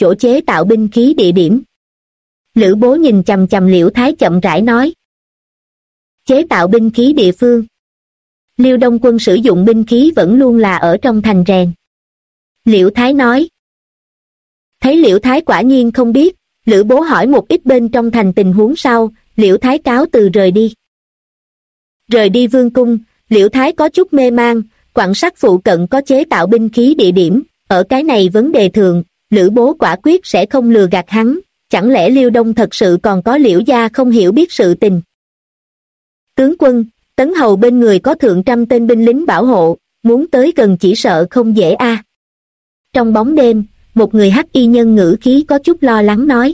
chỗ chế tạo binh khí địa điểm. Lữ Bố nhìn chằm chằm Liễu Thái chậm rãi nói. Chế tạo binh khí địa phương. Liêu Đông quân sử dụng binh khí vẫn luôn là ở trong thành rèn. Liễu Thái nói. Thấy Liễu Thái quả nhiên không biết, Lữ Bố hỏi một ít bên trong thành tình huống sau, Liễu Thái cáo từ rời đi. Rời đi vương cung, Liễu Thái có chút mê mang, Quặng Sắt phụ cận có chế tạo binh khí địa điểm, ở cái này vấn đề thượng, Lữ Bố quả quyết sẽ không lừa gạt hắn, chẳng lẽ Liêu Đông thật sự còn có Liễu gia không hiểu biết sự tình. Tướng quân, Tấn Hầu bên người có thượng trăm tên binh lính bảo hộ, muốn tới gần chỉ sợ không dễ a. Trong bóng đêm, một người hắc y nhân ngữ khí có chút lo lắng nói.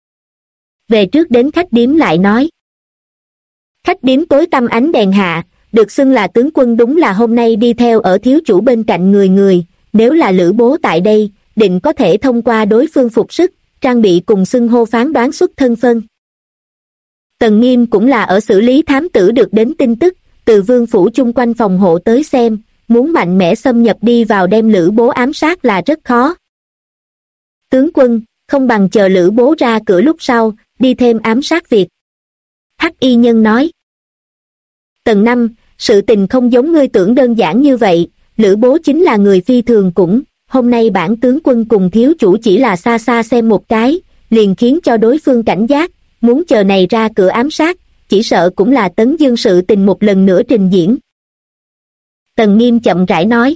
Về trước đến khách điếm lại nói. Khách điếm tối tăm ánh đèn hạ, được xưng là tướng quân đúng là hôm nay đi theo ở thiếu chủ bên cạnh người, nếu là Lữ Bố tại đây, định có thể thông qua đối phương phục sức, trang bị cùng xưng hô phán đoán xuất thân phân. Tần Nghiêm cũng là ở xử lý thám tử được đến tin tức, từ vương phủ chung quanh phòng hộ tới xem, muốn mạnh mẽ xâm nhập đi vào đem Lữ Bố ám sát là rất khó. Tướng quân, không bằng chờ Lữ Bố ra cửa lúc sau, đi thêm ám sát việc. Hắc y nhân nói. Tần Năm, sự tình không giống ngươi tưởng đơn giản như vậy, Lữ Bố chính là người phi thường cũng, hôm nay bản tướng quân cùng thiếu chủ chỉ là xa xa xem một cái, liền khiến cho đối phương cảnh giác, muốn chờ này ra cửa ám sát, chỉ sợ cũng là Tấn Dương sự tình một lần nữa trình diễn. Tần Nghiêm chậm rãi nói.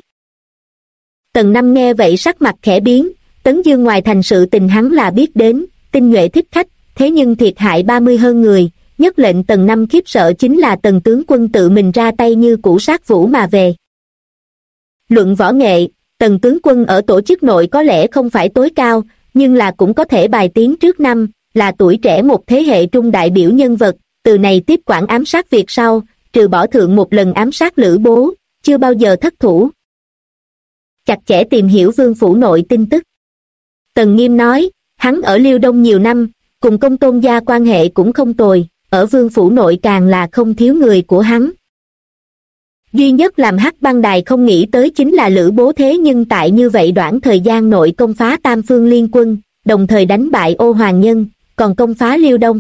Tần Năm nghe vậy sắc mặt khẽ biến, Tấn Dương ngoài thành sự tình hắn là biết đến, tinh nhuệ thích khách, thế nhưng thiệt hại 30 hơn người, nhất lệnh Tần Năm khiếp sợ chính là Tần tướng quân tự mình ra tay như củ sát vũ mà về. Luận võ nghệ, Tần tướng quân ở tổ chức nội có lẽ không phải tối cao, nhưng là cũng có thể bài tiến trước năm, là tuổi trẻ một thế hệ trung đại biểu nhân vật, từ này tiếp quản ám sát việc sau, trừ bỏ thượng một lần ám sát Lữ Bố, chưa bao giờ thất thủ. Chặt chẽ tìm hiểu vương phủ nội tin tức. Tần Nghiêm nói, hắn ở Liêu Đông nhiều năm, cùng Công Tôn gia quan hệ cũng không tồi, ở vương phủ nội càng là không thiếu người của hắn. Duy nhất làm Hắc Băng Đài không nghĩ tới chính là Lữ Bố thế nhưng tại như vậy đoạn thời gian nội công phá Tam Phương Liên Quân, đồng thời đánh bại Ô Hoàng Nhân, còn công phá Liêu Đông.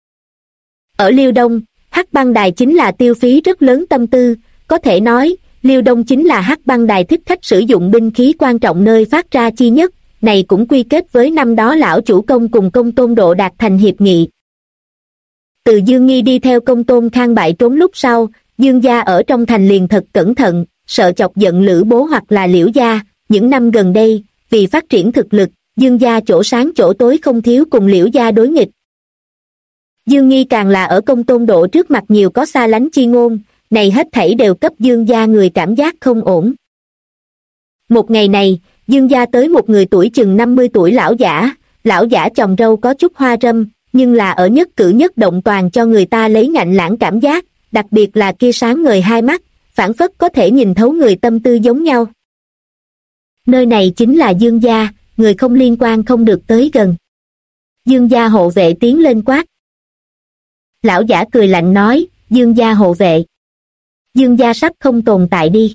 Ở Liêu Đông, Hắc Băng Đài chính là tiêu phí rất lớn tâm tư, có thể nói, Liêu Đông chính là Hắc Băng Đài thích khách sử dụng binh khí quan trọng nơi phát ra chi nhất, này cũng quy kết với năm đó lão chủ công cùng Công Tôn Độ đạt thành hiệp nghị. Từ Dương Nghi đi theo Công Tôn Khang bại trốn lúc sau, Dương gia ở trong thành liền thật cẩn thận, sợ chọc giận Lữ Bố hoặc là Liễu gia, những năm gần đây, vì phát triển thực lực, Dương gia chỗ sáng chỗ tối không thiếu cùng Liễu gia đối nghịch. Dương Nghi càng là ở Công Tôn Độ trước mặt nhiều có xa lánh chi ngôn, này hết thảy đều cấp Dương gia người cảm giác không ổn. Một ngày này, Dương gia tới một người tuổi chừng 50 tuổi lão giả chòm râu có chút hoa râm, nhưng là ở nhất cử nhất động toàn cho người ta lấy ngạnh lãng cảm giác, đặc biệt là kia sáng ngời hai mắt, phảng phất có thể nhìn thấu người tâm tư giống nhau. Nơi này chính là Dương gia, người không liên quan không được tới gần. Dương gia hộ vệ tiến lên quát. Lão giả cười lạnh nói, Dương gia hộ vệ. Dương gia sắp không tồn tại đi.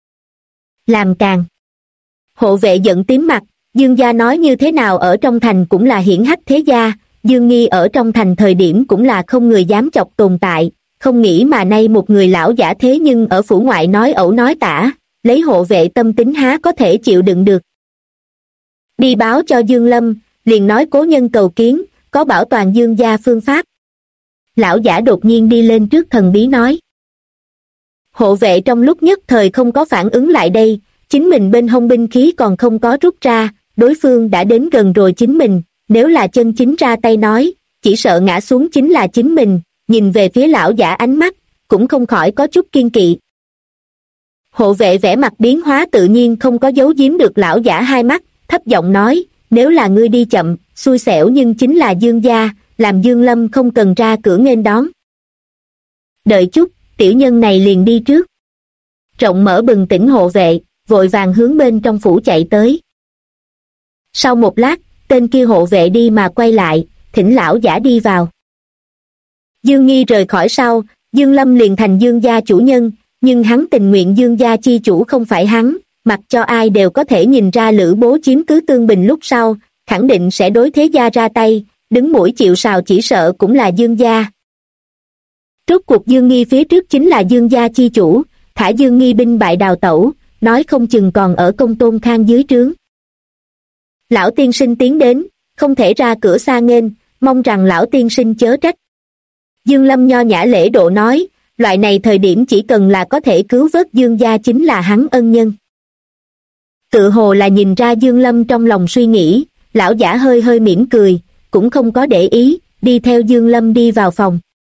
Làm càng. Hộ vệ giận tím mặt, Dương gia nói như thế nào ở trong thành cũng là hiển hách thế gia, Dương Nghi ở trong thành thời điểm cũng là không người dám chọc tồn tại, không nghĩ mà nay một người lão giả thế nhưng ở phủ ngoại nói ẩu nói tả, lấy hộ vệ tâm tính há có thể chịu đựng được. Đi báo cho Dương Lâm, liền nói cố nhân cầu kiến, có bảo toàn Dương gia phương pháp. Lão giả đột nhiên đi lên trước thần bí nói. Hộ vệ trong lúc nhất thời không có phản ứng lại đây, chính mình bên hông binh khí còn không có rút ra, đối phương đã đến gần rồi chính mình, nếu là chân chính ra tay nói, chỉ sợ ngã xuống chính là chính mình, nhìn về phía lão giả ánh mắt, cũng không khỏi có chút kiên kỵ. Hộ vệ vẻ mặt biến hóa tự nhiên không có giấu giếm được lão giả hai mắt, thấp giọng nói, nếu là ngươi đi chậm, xui xẻo nhưng chính là Dương gia, làm Dương Lâm không cần ra cửa nghênh đón. Đợi chút, tiểu nhân này liền đi trước. Rộng mở bừng tỉnh hộ vệ, vội vàng hướng bên trong phủ chạy tới. Sau một lát, tên kia hộ vệ đi mà quay lại, thỉnh lão giả đi vào. Dương Nghi rời khỏi sau, Dương Lâm liền thành Dương gia chủ nhân, nhưng hắn tình nguyện Dương gia chi chủ không phải hắn, mặc cho ai đều có thể nhìn ra Lữ Bố chiếm cứ Tương Bình lúc sau, khẳng định sẽ đối thế gia ra tay, đứng mũi chịu sào chỉ sợ cũng là Dương gia. Rốt cuộc Dương Nghi phía trước chính là Dương gia chi chủ, thả Dương Nghi binh bại đào tẩu, nói không chừng còn ở Công Tôn Khang dưới trướng. Lão tiên sinh tiến đến, không thể ra cửa xa nghênh, mong rằng lão tiên sinh chớ trách. Dương Lâm nho nhã lễ độ nói, loại này thời điểm chỉ cần là có thể cứu vớt Dương gia chính là hắn ân nhân. Tự hồ là nhìn ra Dương Lâm trong lòng suy nghĩ, lão giả hơi hơi mỉm cười, cũng không có để ý, đi theo Dương Lâm đi vào phòng.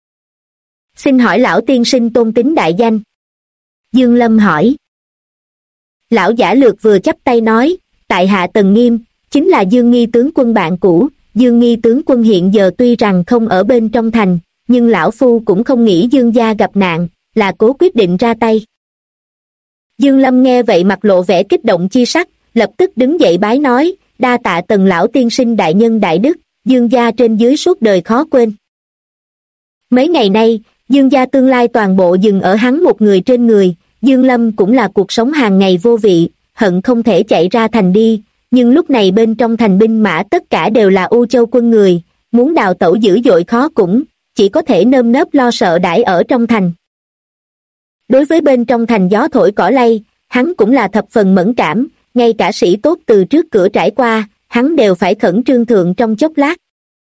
Xin hỏi lão tiên sinh tôn tính đại danh? Dương Lâm hỏi. Lão giả lược vừa chắp tay nói, tại hạ Tần Nghiêm, chính là Dương Nghi tướng quân bạn cũ. Dương Nghi tướng quân hiện giờ tuy rằng không ở bên trong thành, nhưng lão phu cũng không nghĩ Dương gia gặp nạn, là cố quyết định ra tay. Dương Lâm nghe vậy mặt lộ vẻ kích động chi sắc, lập tức đứng dậy bái nói, đa tạ Tần lão tiên sinh đại nhân đại đức, Dương gia trên dưới suốt đời khó quên. Mấy ngày nay, Dương gia tương lai toàn bộ dừng ở hắn một người trên người, Dương Lâm cũng là cuộc sống hàng ngày vô vị, hận không thể chạy ra thành đi, nhưng lúc này bên trong thành binh mã tất cả đều là U Châu quân người, muốn đào tẩu dữ dội khó cũng, chỉ có thể nơm nớp lo sợ đãi ở trong thành. Đối với bên trong thành gió thổi cỏ lay, hắn cũng là thập phần mẫn cảm, ngay cả sĩ tốt từ trước cửa trải qua, hắn đều phải khẩn trương thượng trong chốc lát.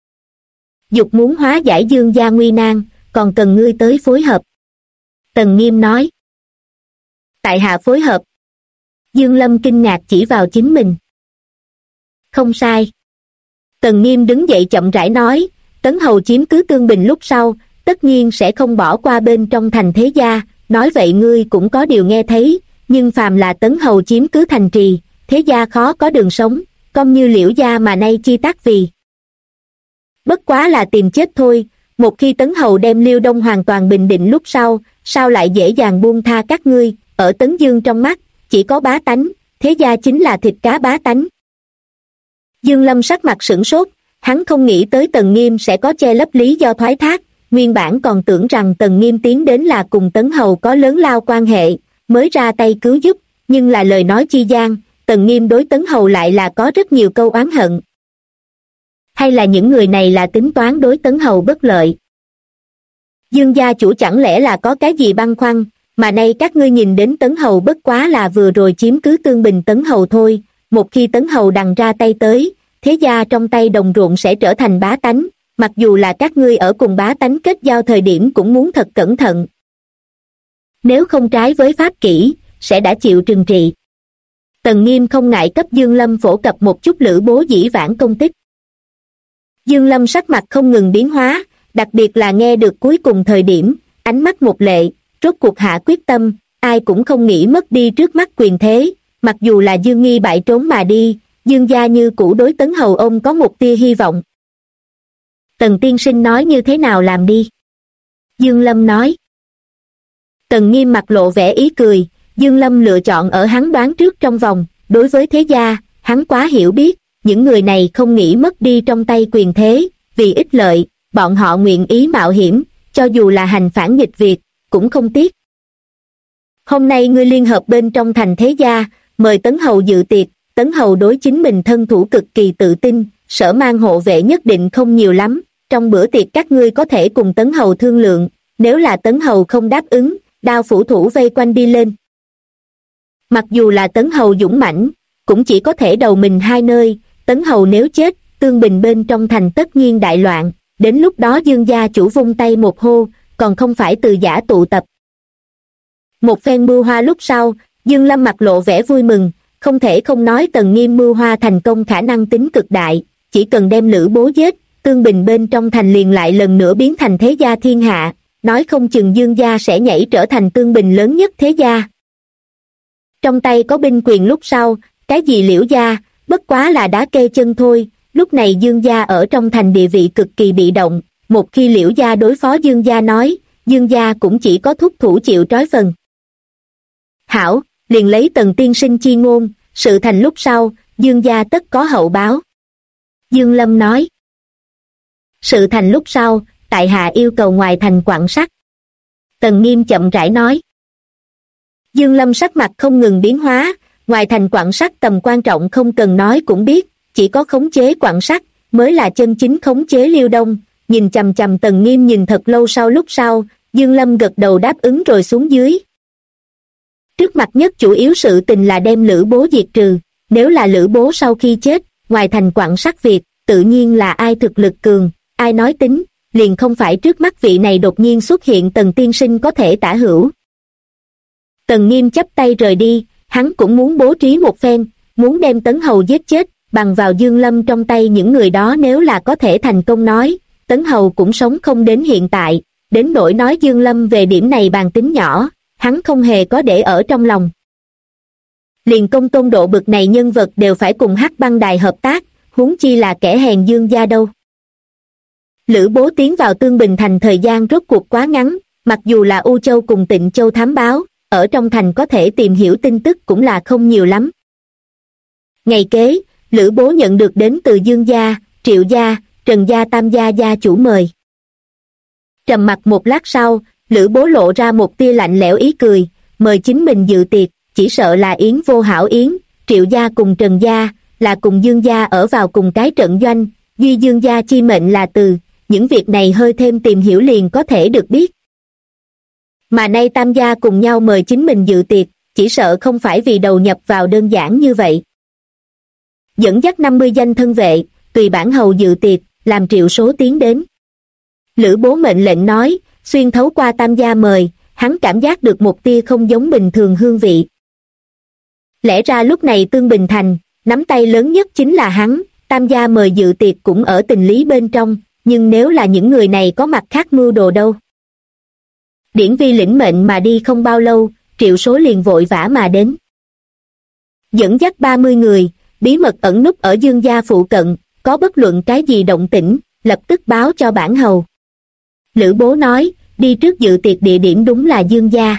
Dục muốn hóa giải Dương gia nguy nan, còn cần ngươi tới phối hợp. Tần Nghiêm nói. Tại hạ phối hợp. Dương Lâm kinh ngạc chỉ vào chính mình. Không sai. Tần Nghiêm đứng dậy chậm rãi nói, Tấn Hầu chiếm cứ Tương Bình lúc sau, tất nhiên sẽ không bỏ qua bên trong thành thế gia, nói vậy ngươi cũng có điều nghe thấy, nhưng phàm là Tấn Hầu chiếm cứ thành trì, thế gia khó có đường sống, công như Liễu gia mà nay chi tác vì. Bất quá là tìm chết thôi, một khi Tấn Hầu đem Liêu Đông hoàn toàn bình định lúc sau, sao lại dễ dàng buông tha các ngươi, ở Tấn Dương trong mắt, chỉ có bá tánh, thế gia chính là thịt cá bá tánh. Dương Lâm sắc mặt sửng sốt, hắn không nghĩ tới Tần Nghiêm sẽ có che lấp lý do thoái thác, nguyên bản còn tưởng rằng Tần Nghiêm tiến đến là cùng Tấn Hầu có lớn lao quan hệ, mới ra tay cứu giúp, nhưng là lời nói chi gian, Tần Nghiêm đối Tấn Hầu lại là có rất nhiều câu oán hận. Hay là những người này là tính toán đối Tấn Hầu bất lợi? Dương gia chủ chẳng lẽ là có cái gì băn khoăn, mà nay các ngươi nhìn đến Tấn Hầu bất quá là vừa rồi chiếm cứ Tương Bình Tấn Hầu thôi, một khi Tấn Hầu đằng ra tay tới, thế gia trong tay đồng ruộng sẽ trở thành bá tánh, mặc dù là các ngươi ở cùng bá tánh kết giao thời điểm cũng muốn thật cẩn thận. Nếu không trái với pháp kỷ, sẽ đã chịu trừng trị. Tần Nghiêm không ngại cấp Dương Lâm phổ cập một chút Lữ Bố dĩ vãng công tích. Dương Lâm sắc mặt không ngừng biến hóa, đặc biệt là nghe được cuối cùng thời điểm, ánh mắt một lệ, rốt cuộc hạ quyết tâm, ai cũng không nghĩ mất đi trước mắt quyền thế, mặc dù là Dương Nghi bại trốn mà đi, Dương gia như cũ đối Tấn Hầu ông có một tia hy vọng. Tần tiên sinh nói như thế nào làm đi? Dương Lâm nói. Tần Nghiêm mặt lộ vẻ ý cười, Dương Lâm lựa chọn ở hắn đoán trước trong vòng, đối với thế gia, hắn quá hiểu biết, những người này không nghĩ mất đi trong tay quyền thế, vì ích lợi, bọn họ nguyện ý mạo hiểm, cho dù là hành phản nghịch việc, cũng không tiếc. Hôm nay ngươi liên hợp bên trong thành thế gia, mời Tấn Hầu dự tiệc, Tấn Hầu đối chính mình thân thủ cực kỳ tự tin, sở mang hộ vệ nhất định không nhiều lắm, trong bữa tiệc các ngươi có thể cùng Tấn Hầu thương lượng, nếu là Tấn Hầu không đáp ứng, đao phủ thủ vây quanh đi lên. Mặc dù là Tấn Hầu dũng mãnh, cũng chỉ có thể đầu mình hai nơi, Tấn Hầu nếu chết, Tương Bình bên trong thành tất nhiên đại loạn, đến lúc đó Dương gia chủ vung tay một hô, còn không phải từ giả tụ tập. Một phen mưu hoa lúc sau, Dương Lâm mặt lộ vẻ vui mừng, không thể không nói Tần Nghiêm mưu hoa thành công khả năng tính cực đại, chỉ cần đem Lữ Bố giết, Tương Bình bên trong thành liền lại lần nữa biến thành thế gia thiên hạ, nói không chừng Dương gia sẽ nhảy trở thành Tương Bình lớn nhất thế gia. Trong tay có binh quyền lúc sau, cái gì Liễu gia, bất quá là đá kê chân thôi, lúc này Dương gia ở trong thành địa vị cực kỳ bị động, một khi Liễu gia đối phó Dương gia nói, Dương gia cũng chỉ có thúc thủ chịu trói phần. Hảo, liền lấy Tần tiên sinh chi ngôn, sự thành lúc sau, Dương gia tất có hậu báo. Dương Lâm nói. Sự thành lúc sau, tại hạ yêu cầu ngoài thành quặng sắt. Tần Nghiêm chậm rãi nói. Dương Lâm sắc mặt không ngừng biến hóa, ngoài thành quặng sắt tầm quan trọng không cần nói cũng biết, chỉ có khống chế Quặng Sắt mới là chân chính khống chế Liêu Đông. Nhìn chằm chằm Tần Nghiêm nhìn thật lâu, lúc sau, Dương Lâm gật đầu đáp ứng rồi xuống dưới. Trước mặt nhất chủ yếu sự tình là đem Lữ Bố diệt trừ, nếu là Lữ Bố sau khi chết, ngoài thành Quặng Sắt việc, tự nhiên là ai thực lực cường, ai nói tính, liền không phải trước mắt vị này đột nhiên xuất hiện Tần tiên sinh có thể tả hữu. Tần Nghiêm chắp tay rời đi, hắn cũng muốn bố trí một phen, muốn đem Tấn Hầu giết chết, bằng vào Dương Lâm trong tay những người đó nếu là có thể thành công nói, Tấn Hầu cũng sống không đến hiện tại, đến nỗi nói Dương Lâm về điểm này bàn tính nhỏ, hắn không hề có để ở trong lòng. Liền Công Tôn Độ bực này nhân vật đều phải cùng Hắc Băng Đài hợp tác, huống chi là kẻ hèn Dương gia đâu. Lữ Bố tiến vào Tương Bình thành thời gian rốt cuộc quá ngắn, mặc dù là U Châu cùng Tịnh Châu thám báo, ở trong thành có thể tìm hiểu tin tức cũng là không nhiều lắm. Ngày kế, Lữ Bố nhận được đến từ Dương gia, Triệu gia, Trần gia tam gia gia chủ mời. Trầm mặc một lát sau, Lữ Bố lộ ra một tia lạnh lẽo ý cười, mời chính mình dự tiệc, chỉ sợ là yến vô hảo yến, Triệu gia cùng Trần gia, là cùng Dương gia ở vào cùng cái trận doanh, duy Dương gia chi mệnh là từ, những việc này hơi thêm tìm hiểu liền có thể được biết. Mà nay tam gia cùng nhau mời chính mình dự tiệc, chỉ sợ không phải vì đầu nhập vào đơn giản như vậy. Dẫn dắt 50 danh thân vệ, tùy bản hầu dự tiệc, làm Triệu Số tiến đến. Lữ Bố mệnh lệnh nói, xuyên thấu qua tam gia mời, hắn cảm giác được một tia không giống bình thường hương vị. Lẽ ra lúc này Tương Bình thành, nắm tay lớn nhất chính là hắn, tam gia mời dự tiệc cũng ở tình lý bên trong, nhưng nếu là những người này có mặt khác mưu đồ đâu. Điển Vi lĩnh mệnh mà đi không bao lâu, Triệu Số liền vội vã mà đến. Dẫn dắt 30 người, bí mật ẩn núp ở Dương gia phụ cận, có bất luận cái gì động tĩnh, lập tức báo cho bản hầu. Lữ Bố nói, đi trước dự tiệc địa điểm đúng là Dương gia.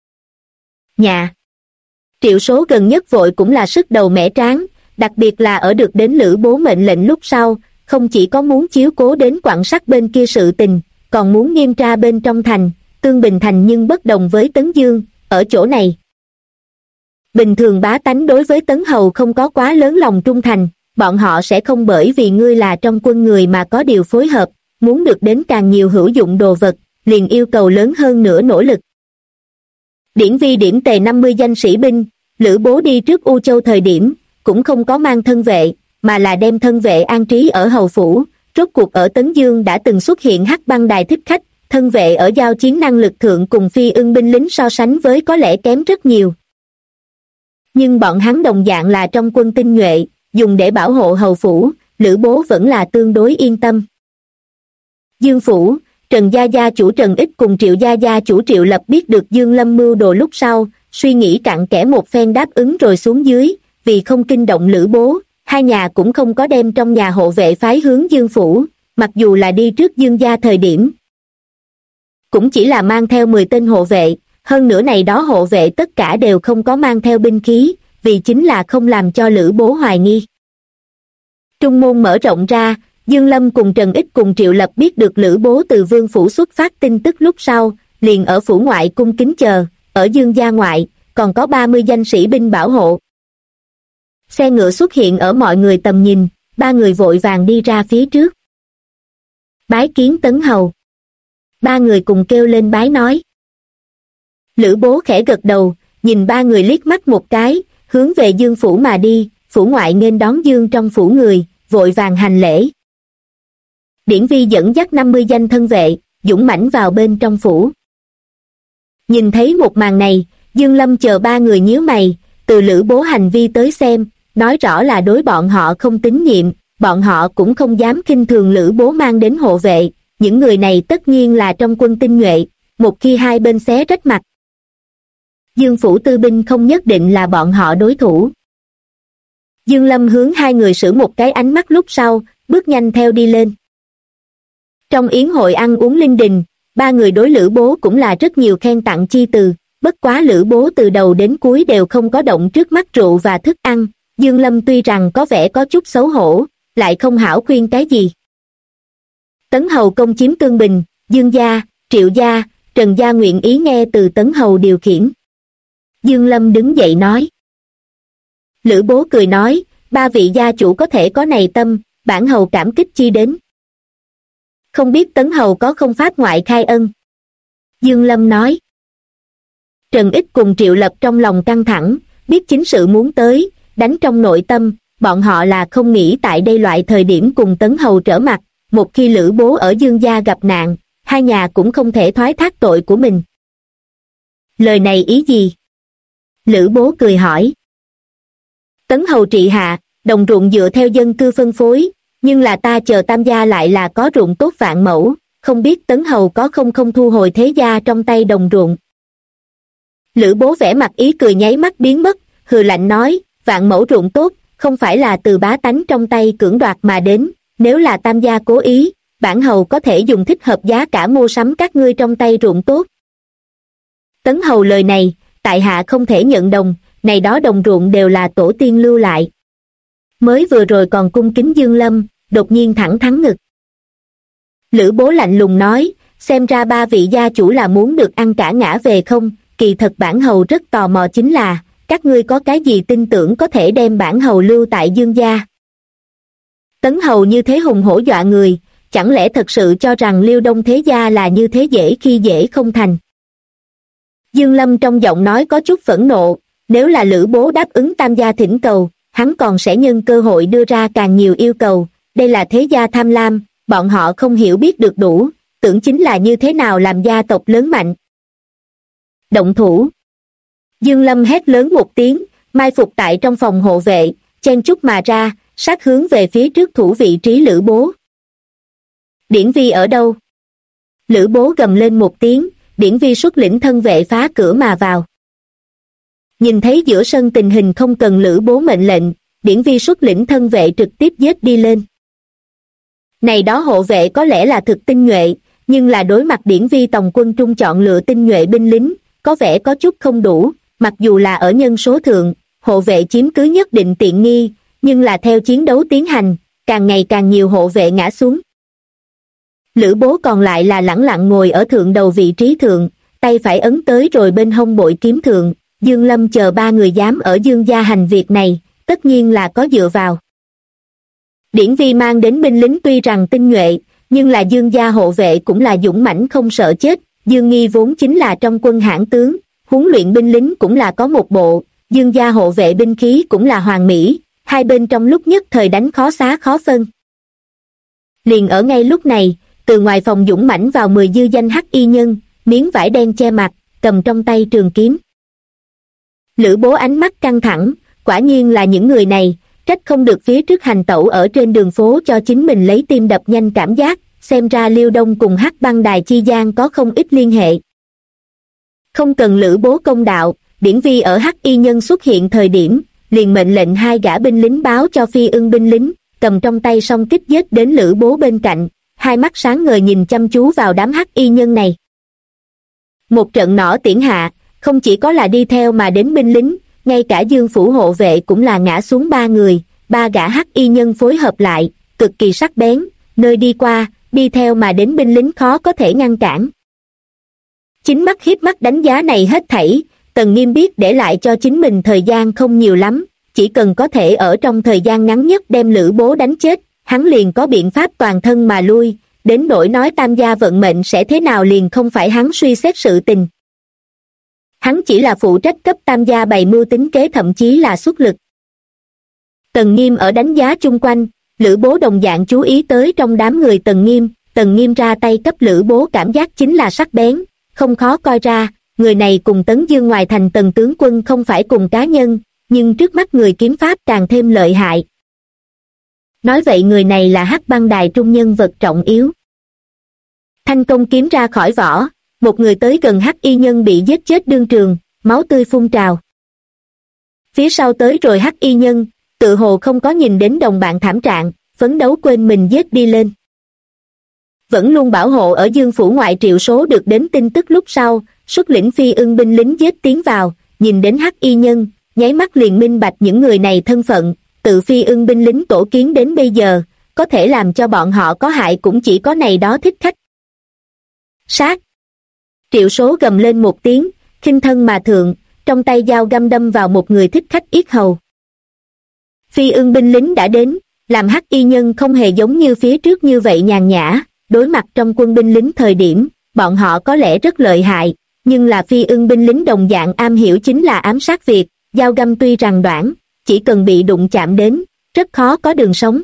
Nhà. Triệu Số gần nhất vội cũng là sức đầu mẻ tráng, đặc biệt là ở được đến Lữ Bố mệnh lệnh lúc sau, không chỉ có muốn chiếu cố đến Quặng Sắt bên kia sự tình, còn muốn nghiêm tra bên trong thành, Tương Bình thành nhưng bất đồng với Tấn Dương, ở chỗ này. Bình thường bá tánh đối với Tấn Hầu không có quá lớn lòng trung thành, bọn họ sẽ không bởi vì ngươi là trong quân người mà có điều phối hợp, muốn được đến càng nhiều hữu dụng đồ vật, liền yêu cầu lớn hơn nữa nỗ lực. Điển Vi điểm tề 50 danh sĩ binh, Lữ Bố đi trước U Châu thời điểm, cũng không có mang thân vệ, mà là đem thân vệ an trí ở hầu phủ, rốt cuộc ở Tấn Dương đã từng xuất hiện Hắc Băng Đài thích khách, thân vệ ở giao chiến năng lực thượng cùng Phi Ưng binh lính so sánh với có lẽ kém rất nhiều. Nhưng bọn hắn đồng dạng là trong quân tinh nhuệ, dùng để bảo hộ hầu phủ, Lữ Bố vẫn là tương đối yên tâm. Dương phủ, Trần gia gia chủ Trần Ích cùng Triệu gia gia chủ Triệu Lập biết được Dương Lâm mưu đồ lúc sau, suy nghĩ cặn kẽ một phen đáp ứng rồi xuống dưới, vì không kinh động Lữ Bố, hai nhà cũng không có đem trong nhà hộ vệ phái hướng Dương phủ, mặc dù là đi trước Dương gia thời điểm. Cũng chỉ là mang theo 10 tên hộ vệ, hơn nữa này đó hộ vệ tất cả đều không có mang theo binh khí, vì chính là không làm cho Lữ Bố hoài nghi. Trung môn mở rộng ra, Dương Lâm cùng Trần Ích cùng Triệu Lập biết được Lữ Bố từ Vương phủ xuất phát tin tức lúc sau, liền ở phủ ngoại cung kính chờ, ở Dương gia ngoại, còn có 30 danh sĩ binh bảo hộ. Xe ngựa xuất hiện ở mọi người tầm nhìn, ba người vội vàng đi ra phía trước. Bái kiến Tấn Hầu. Ba người cùng kêu lên bái nói. Lữ Bố khẽ gật đầu, nhìn ba người liếc mắt một cái, hướng về Dương phủ mà đi, phủ ngoại nghênh đón Dương trong phủ người, vội vàng hành lễ. Điển Vi dẫn dắt 50 danh thân vệ, dũng mãnh vào bên trong phủ. Nhìn thấy một màn này, Dương Lâm chờ ba người nhíu mày, từ Lữ Bố hành vi tới xem, nói rõ là đối bọn họ không tín nhiệm, bọn họ cũng không dám khinh thường Lữ Bố mang đến hộ vệ, những người này tất nhiên là trong quân tinh nhuệ, một khi hai bên xé rách mặt. Dương phủ tư binh không nhất định là bọn họ đối thủ. Dương Lâm hướng hai người sử một cái ánh mắt lúc sau, bước nhanh theo đi lên. Trong yến hội ăn uống linh đình, ba người đối Lữ Bố cũng là rất nhiều khen tặng chi từ, bất quá Lữ Bố từ đầu đến cuối đều không có động trước mắt rượu và thức ăn, Dương Lâm tuy rằng có vẻ có chút xấu hổ, lại không hảo khuyên cái gì. Tấn Hầu công chiếm Tương Bình, Dương gia, Triệu gia, Trần gia nguyện ý nghe từ Tấn Hầu điều khiển. Dương Lâm đứng dậy nói. Lữ Bố cười nói, ba vị gia chủ có thể có này tâm, bản hầu cảm kích chi đến. Không biết Tấn hầu có không pháp ngoại khai ân? Dương Lâm nói. Trần Ích cùng Triệu Lập trong lòng căng thẳng, biết chính sự muốn tới, đánh trong nội tâm, bọn họ là không nghĩ tại đây loại thời điểm cùng Tấn hầu trở mặt, một khi Lữ bố ở Dương gia gặp nạn, hai nhà cũng không thể thoái thác tội của mình. Lời này ý gì? Lữ bố cười hỏi. Tấn hầu trị hạ, đồng ruộng dựa theo dân cư phân phối, nhưng là ta chờ Tam gia lại là có ruộng tốt vạn mẫu, không biết Tấn hầu có không thu hồi thế gia trong tay đồng ruộng. Lữ bố vẻ mặt ý cười nháy mắt biến mất, hừ lạnh nói, vạn mẫu ruộng tốt, không phải là từ bá tánh trong tay cưỡng đoạt mà đến, nếu là Tam gia cố ý, bản hầu có thể dùng thích hợp giá cả mua sắm các ngươi trong tay ruộng tốt. Tấn hầu lời này, tại hạ không thể nhận đồng, này đó đồng ruộng đều là tổ tiên lưu lại. Mới vừa rồi còn cung kính Dương Lâm, đột nhiên thẳng thắn ngực. Lữ bố lạnh lùng nói, xem ra ba vị gia chủ là muốn được ăn cả ngã về không, kỳ thật bản hầu rất tò mò chính là, các ngươi có cái gì tin tưởng có thể đem bản hầu lưu tại Dương gia. Tấn hầu như thế hùng hổ dọa người, chẳng lẽ thật sự cho rằng Liêu Đông thế gia là như thế dễ khi dễ không thành. Dương Lâm trong giọng nói có chút phẫn nộ, nếu là Lữ bố đáp ứng Tam gia thỉnh cầu, hắn còn sẽ nhân cơ hội đưa ra càng nhiều yêu cầu, đây là thế gia tham lam, bọn họ không hiểu biết được đủ, tưởng chính là như thế nào làm gia tộc lớn mạnh. Động thủ. Dương Lâm hét lớn một tiếng, mai phục tại trong phòng hộ vệ, chen chúc mà ra, sát hướng về phía trước thủ vị trí Lữ bố. Điển Vi ở đâu? Lữ bố gầm lên một tiếng, Điển Vi xuất lĩnh thân vệ phá cửa mà vào. Nhìn thấy giữa sân tình hình không cần Lữ bố mệnh lệnh, Điển Vi xuất lĩnh thân vệ trực tiếp giết đi lên. Này đó hộ vệ có lẽ là thực tinh nhuệ, nhưng là đối mặt Điển Vi tòng quân trung chọn lựa tinh nhuệ binh lính, có vẻ có chút không đủ, mặc dù là ở nhân số thượng, hộ vệ chiếm cứ nhất định tiện nghi, nhưng là theo chiến đấu tiến hành, càng ngày càng nhiều hộ vệ ngã xuống. Lữ bố còn lại là lẳng lặng ngồi ở thượng đầu vị trí thượng, tay phải ấn tới rồi bên hông bội kiếm thượng, Dương Lâm chờ ba người dám ở Dương gia hành việc này, tất nhiên là có dựa vào. Điển Vi mang đến binh lính tuy rằng tinh nhuệ, nhưng là Dương gia hộ vệ cũng là dũng mãnh không sợ chết, Dương Nghi vốn chính là trong quân hãn tướng, huấn luyện binh lính cũng là có một bộ, Dương gia hộ vệ binh khí cũng là hoàn mỹ, hai bên trong lúc nhất thời đánh khó xá khó phân. Liền ở ngay lúc này, từ ngoài phòng dũng mãnh vào 10 dư danh hắc y nhân, miếng vải đen che mặt, cầm trong tay trường kiếm. Lữ bố ánh mắt căng thẳng, quả nhiên là những người này, trách không được phía trước hành tẩu ở trên đường phố cho chính mình lấy tim đập nhanh cảm giác, xem ra Liêu Đông cùng Hắc Băng Đài chi gian có không ít liên hệ. Không cần Lữ bố công đạo, Điển Vi ở hắc y nhân xuất hiện thời điểm, liền mệnh lệnh hai gã binh lính báo cho Phi Ưng binh lính, cầm trong tay song kích giết đến Lữ bố bên cạnh, hai mắt sáng ngời nhìn chăm chú vào đám hắc y nhân này. Một trận nỏ tiễn hạ, không chỉ có là đi theo mà đến binh lính, ngay cả Dương phủ hộ vệ cũng là ngã xuống ba người, ba gã hắc y nhân phối hợp lại, cực kỳ sắc bén, nơi đi qua, đi theo mà đến binh lính khó có thể ngăn cản. Chính mắt hiếp mắt đánh giá này hết thảy, Tần Nghiêm biết để lại cho chính mình thời gian không nhiều lắm, chỉ cần có thể ở trong thời gian ngắn nhất đem Lữ bố đánh chết, hắn liền có biện pháp toàn thân mà lui, đến nỗi nói Tam gia vận mệnh sẽ thế nào liền không phải hắn suy xét sự tình. Hắn chỉ là phụ trách cấp Tam gia bày mưu tính kế thậm chí là xuất lực. Tần Nghiêm ở đánh giá chung quanh, Lữ bố đồng dạng chú ý tới trong đám người Tần Nghiêm ra tay cấp Lữ bố cảm giác chính là sắc bén, không khó coi ra, người này cùng Tấn Dương ngoài thành Tần tướng quân không phải cùng cá nhân, nhưng trước mắt người kiếm pháp càng thêm lợi hại. Nói vậy người này là Hắc Băng Đài trung nhân vật trọng yếu. Thanh công kiếm ra khỏi vỏ, một người tới gần hắc y nhân bị giết chết đương trường, máu tươi phun trào. Phía sau tới rồi hắc y nhân, tự hồ không có nhìn đến đồng bạn thảm trạng, phấn đấu quên mình giết đi lên. Vẫn luôn bảo hộ ở Dương phủ ngoại Triệu Số được đến tin tức lúc sau, xuất lĩnh Phi Ưng binh lính giết tiến vào, nhìn đến hắc y nhân, nháy mắt liền minh bạch những người này thân phận, tự Phi Ưng binh lính tổ kiến đến bây giờ, có thể làm cho bọn họ có hại cũng chỉ có này đó thích khách. Sát! Triệu Số gầm lên một tiếng, khinh thân mà thượng, trong tay dao găm đâm vào một người thích khách yết hầu. Phi ưng binh lính đã đến, làm hắc y nhân không hề giống như phía trước như vậy nhàn nhã, đối mặt trong quân binh lính thời điểm, bọn họ có lẽ rất lợi hại, nhưng là phi ưng binh lính đồng dạng am hiểu chính là ám sát việc, dao găm tuy rằng đoạn, chỉ cần bị đụng chạm đến, rất khó có đường sống.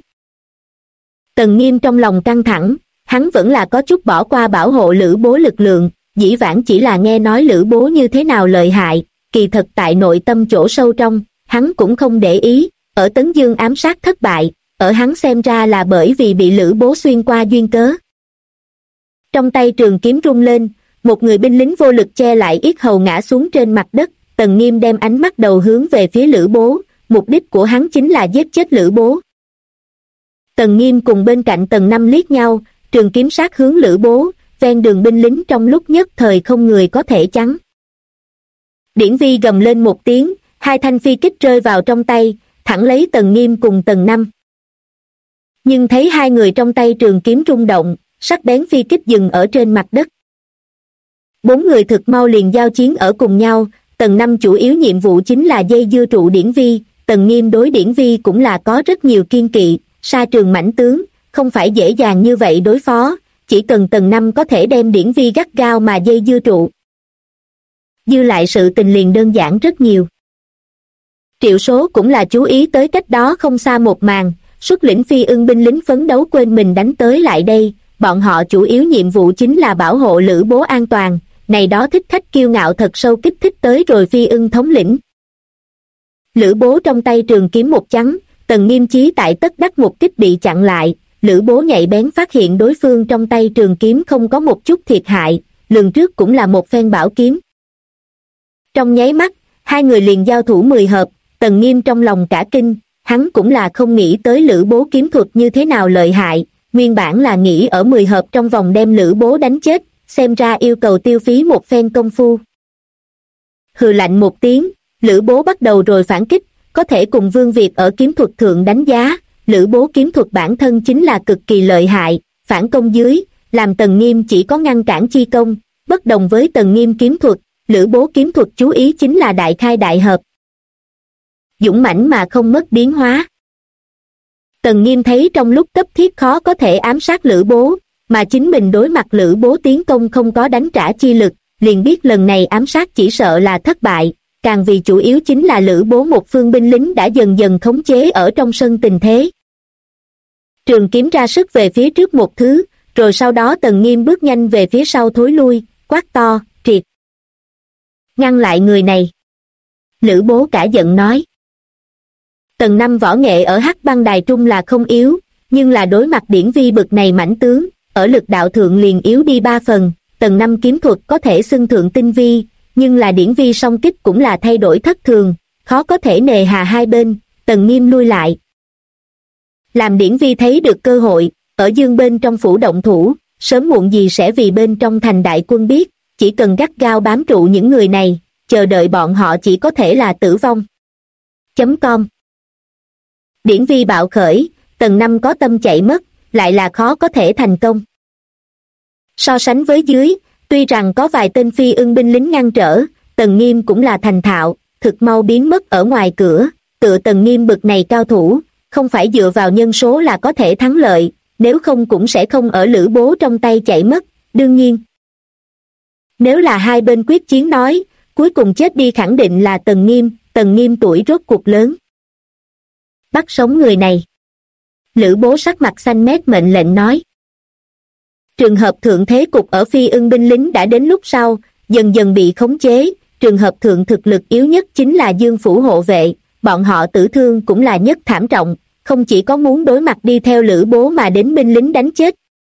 Tần Nghiêm trong lòng căng thẳng, hắn vẫn là có chút bỏ qua bảo hộ Lữ Bố lực lượng, dĩ vãng chỉ là nghe nói Lữ Bố như thế nào lợi hại, kỳ thật tại nội tâm chỗ sâu trong, hắn cũng không để ý, ở Tấn Dương ám sát thất bại, ở hắn xem ra là bởi vì bị Lữ Bố xuyên qua duyên cớ. Trong tay trường kiếm rung lên, một người binh lính vô lực che lại yết hầu ngã xuống trên mặt đất, Tần Nghiêm đem ánh mắt đầu hướng về phía Lữ Bố, mục đích của hắn chính là giết chết Lữ Bố. Tần Nghiêm cùng bên cạnh Tần Năm liếc nhau, trường kiếm sát hướng Lữ Bố, ven đường binh lính trong lúc nhất thời không người có thể chắn. Điển Vi gầm lên một tiếng, hai thanh phi kích rơi vào trong tay, thẳng lấy Tần Nghiêm cùng Tần Năm. Nhưng thấy hai người trong tay trường kiếm rung động, sắc bén phi kích dừng ở trên mặt đất. Bốn người thực mau liền giao chiến ở cùng nhau, Tần Năm chủ yếu nhiệm vụ chính là dây dưa trụ Điển Vi, Tần Nghiêm đối Điển Vi cũng là có rất nhiều kiên kỵ, sa trường mãnh tướng, không phải dễ dàng như vậy đối phó, chỉ cần Tần Năm có thể đem Điển Vi gắt gao mà dây dưa trụ. Dư lại sự tình liền đơn giản rất nhiều. Triệu Số cũng là chú ý tới cách đó không xa một màn, xuất lĩnh phi ưng binh lính phấn đấu quên mình đánh tới lại đây, bọn họ chủ yếu nhiệm vụ chính là bảo hộ Lữ Bố an toàn, này đó thích khách kiêu ngạo thật sâu kích thích tới rồi phi ưng thống lĩnh. Lữ Bố trong tay trường kiếm một chắn, Tần Nghiêm chí tại tất đắc một kích bị chặn lại, Lữ Bố nhạy bén phát hiện đối phương trong tay trường kiếm không có một chút thiệt hại, lần trước cũng là một phen bảo kiếm. Trong nháy mắt, hai người liền giao thủ 10 hợp, Tần Nghiêm trong lòng cả kinh, hắn cũng là không nghĩ tới Lữ Bố kiếm thuật như thế nào lợi hại, nguyên bản là nghĩ ở 10 hợp trong vòng đem Lữ Bố đánh chết, xem ra yêu cầu tiêu phí một phen công phu. Hừ lạnh một tiếng, Lữ Bố bắt đầu rồi phản kích, có thể cùng Vương Việt ở kiếm thuật thượng đánh giá, Lữ Bố kiếm thuật bản thân chính là cực kỳ lợi hại, phản công dưới, làm Tần Nghiêm chỉ có ngăn cản chi công, bất đồng với Tần Nghiêm kiếm thuật, Lữ Bố kiếm thuật chú ý chính là đại khai đại hợp. Dũng mãnh mà không mất biến hóa. Tần Nghiêm thấy trong lúc cấp thiết khó có thể ám sát Lữ Bố, mà chính mình đối mặt Lữ Bố tiến công không có đánh trả chi lực, liền biết lần này ám sát chỉ sợ là thất bại, càng vì chủ yếu chính là Lữ Bố một phương binh lính đã dần dần khống chế ở trong sân tình thế. Trường kiếm ra sức về phía trước một thứ, rồi sau đó Tần Nghiêm bước nhanh về phía sau thối lui, quát to, triệt. Ngăn lại người này. Lữ Bố cả giận nói. Tần Năm võ nghệ ở Hắc Băng Đài Trung là không yếu, nhưng là đối mặt Điển Vi bực này mãnh tướng, ở lực đạo thượng liền yếu đi 3 phần, Tần Năm kiếm thuật có thể xưng thượng tinh vi, nhưng là Điển Vi song kích cũng là thay đổi thất thường, khó có thể nề hà hai bên, Tần Nghiêm lui lại. Làm Điển Vi thấy được cơ hội, ở dương bên trong phủ động thủ, sớm muộn gì sẽ vì bên trong thành đại quân biết, chỉ cần gắt gao bám trụ những người này, chờ đợi bọn họ chỉ có thể là tử vong. .com Điển Vi bạo khởi, Tần Năm có tâm chạy mất, lại là khó có thể thành công. So sánh với dưới, tuy rằng có vài tên phi ưng binh lính ngăn trở, Tần Nghiêm cũng là thành thạo, thực mau biến mất ở ngoài cửa, tựa Tần Nghiêm bực này cao thủ, không phải dựa vào nhân số là có thể thắng lợi, nếu không cũng sẽ không ở Lữ Bố trong tay chạy mất, đương nhiên. Nếu là hai bên quyết chiến nói, cuối cùng chết đi khẳng định là Tần Nghiêm tuổi rốt cuộc lớn. Bắt sống người này. Lữ Bố sắc mặt xanh mét mệnh lệnh nói. Trường hợp thượng thế cục ở phi ưng binh lính đã đến lúc sau, dần dần bị khống chế, trường hợp thượng thực lực yếu nhất chính là Dương Phủ hộ vệ, bọn họ tử thương cũng là nhất thảm trọng, không chỉ có muốn đối mặt đi theo Lữ Bố mà đến binh lính đánh chết.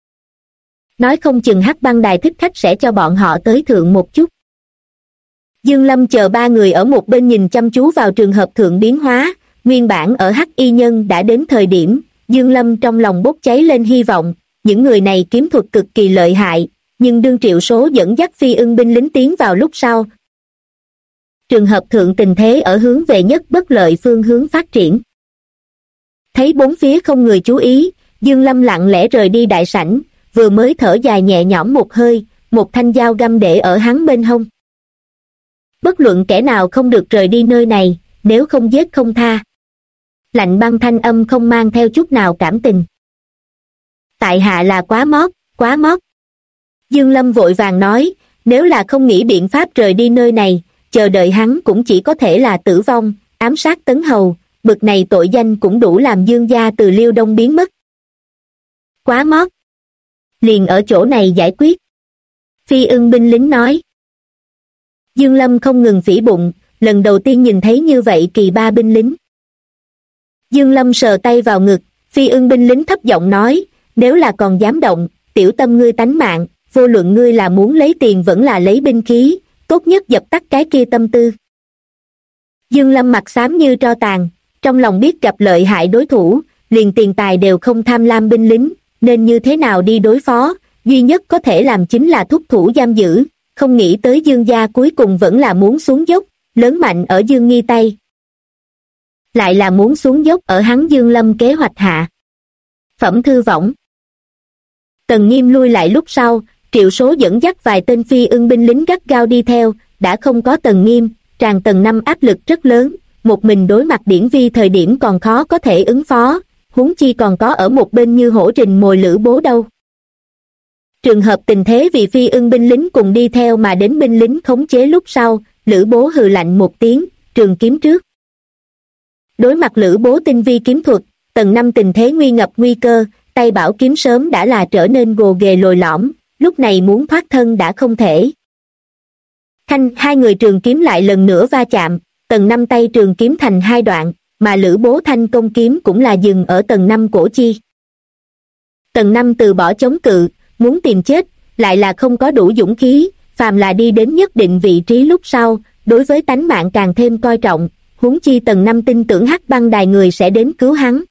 Nói không chừng Hắc Băng Đài thích khách sẽ cho bọn họ tới thượng một chút. Dương Lâm chờ ba người ở một bên nhìn chăm chú vào trường hợp thượng biến hóa, nguyên bản ở Hắc Y Nhân đã đến thời điểm, Dương Lâm trong lòng bốc cháy lên hy vọng, những người này kiếm thuật cực kỳ lợi hại, nhưng đương Triệu Số dẫn dắt phi ưng binh lính tiến vào lúc sau. Trường hợp thượng tình thế ở hướng về nhất bất lợi phương hướng phát triển. Thấy bốn phía không người chú ý, Dương Lâm lặng lẽ rời đi đại sảnh, vừa mới thở dài nhẹ nhõm một hơi, một thanh dao găm để ở hắn bên hông. Bất luận kẻ nào không được rời đi nơi này, nếu không giết không tha. Lạnh băng thanh âm không mang theo chút nào cảm tình. Tại hạ là Quá Mót, Quá Mót. Dương Lâm vội vàng nói, nếu là không nghĩ biện pháp rời đi nơi này, chờ đợi hắn cũng chỉ có thể là tử vong, ám sát Tấn Hầu, bực này tội danh cũng đủ làm Dương gia từ Liêu Đông biến mất. Quá Mót. Liền ở chỗ này giải quyết. Phi Ưng binh lính nói. Dương Lâm không ngừng phỉ bụng, lần đầu tiên nhìn thấy như vậy kỳ ba binh lính. Dương Lâm sờ tay vào ngực, Phi Ưng binh lính thấp giọng nói, nếu là còn dám động, tiểu tâm ngươi tánh mạng, vô luận ngươi là muốn lấy tiền vẫn là lấy binh khí, tốt nhất dập tắt cái kia tâm tư. Dương Lâm mặt xám như tro tàn, trong lòng biết gặp lợi hại đối thủ, liền tiền tài đều không tham lam binh lính, nên như thế nào đi đối phó, duy nhất có thể làm chính là thúc thủ giam giữ, không nghĩ tới Dương gia cuối cùng vẫn là muốn xuống dốc, lớn mạnh ở Dương Nghi tay. Lại là muốn xuống dốc ở hắn Dương Lâm kế hoạch hạ. Phẩm thư võng. Tần Nghiêm lui lại lúc sau, Triệu Số dẫn dắt vài tên Phi Ưng binh lính gắt gao đi theo, đã không có Tần Nghiêm, tràn Tần Năm áp lực rất lớn, một mình đối mặt Điển Vi thời điểm còn khó có thể ứng phó, huống chi còn có ở một bên như hổ rình mồi Lữ Bố đâu. Trường hợp tình thế vì Phi Ưng binh lính cùng đi theo mà đến binh lính khống chế lúc sau, Lữ Bố hừ lạnh một tiếng, trường kiếm trước. Đối mặt Lữ Bố tinh vi kiếm thuật, Tần Năm tình thế nguy ngập nguy cơ, tay bảo kiếm sớm đã là trở nên gồ ghề lồi lõm, lúc này muốn thoát thân đã không thể. Hai người trường kiếm lại lần nữa va chạm, Tần Năm tay trường kiếm thành hai đoạn, mà Lữ Bố thanh công kiếm cũng là dừng ở Tần Năm cổ chi. Tần Năm từ bỏ chống cự, muốn tìm chết, lại là không có đủ dũng khí, phàm là đi đến nhất định vị trí lúc sau, đối với tánh mạng càng thêm coi trọng, huống chi Tần Năm tin tưởng Hắc Băng Đài người sẽ đến cứu hắn.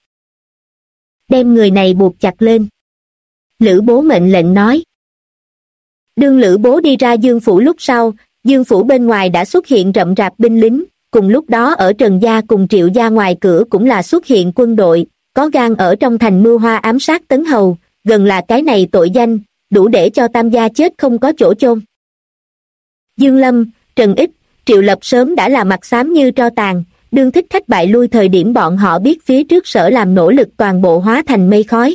Đem người này buộc chặt lên. Lữ Bố mệnh lệnh nói. Đương Lữ Bố đi ra Dương phủ lúc sau, Dương phủ bên ngoài đã xuất hiện rậm rạp binh lính, cùng lúc đó ở Trần gia cùng Triệu gia ngoài cửa cũng là xuất hiện quân đội, có gan ở trong thành mưu hoa ám sát Tấn Hầu, gần là cái này tội danh, đủ để cho Tam gia chết không có chỗ chôn. Dương Lâm, Trần Ích, Triệu Lập sớm đã là mặt xám như tro tàn, đương Thích Khách bại lui thời điểm bọn họ biết phía trước sở làm nỗ lực toàn bộ hóa thành mây khói.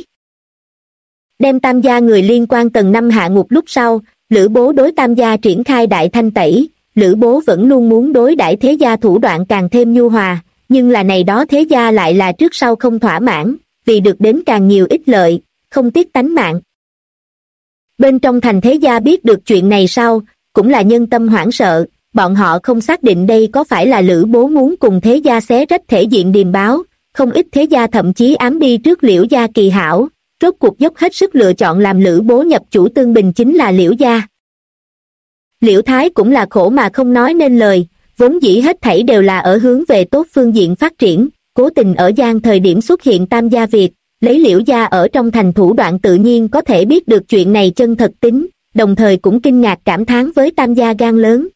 Đem Tam gia người liên quan Tần Năm hạ ngục lúc sau, Lữ Bố đối Tam gia triển khai đại thanh tẩy, Lữ Bố vẫn luôn muốn đối đãi thế gia thủ đoạn càng thêm nhu hòa, nhưng là này đó thế gia lại là trước sau không thỏa mãn, vì được đến càng nhiều ích lợi, không tiếc tánh mạng. Bên trong thành thế gia biết được chuyện này sau, cũng là nhân tâm hoảng sợ, bọn họ không xác định đây có phải là Lữ Bố muốn cùng thế gia xé rách thể diện điềm báo, không ít thế gia thậm chí ám đi trước Liễu gia Kỳ hảo, rốt cuộc dốc hết sức lựa chọn làm Lữ Bố nhập chủ tương bình chính là Liễu gia. Liễu Thái cũng là khổ mà không nói nên lời, vốn dĩ hết thảy đều là ở hướng về tốt phương diện phát triển, cố tình ở Giang thời điểm xuất hiện Tam gia Việt, lấy Liễu gia ở trong thành thủ đoạn tự nhiên có thể biết được chuyện này chân thật tính, đồng thời cũng kinh ngạc cảm thán với Tam gia gan lớn.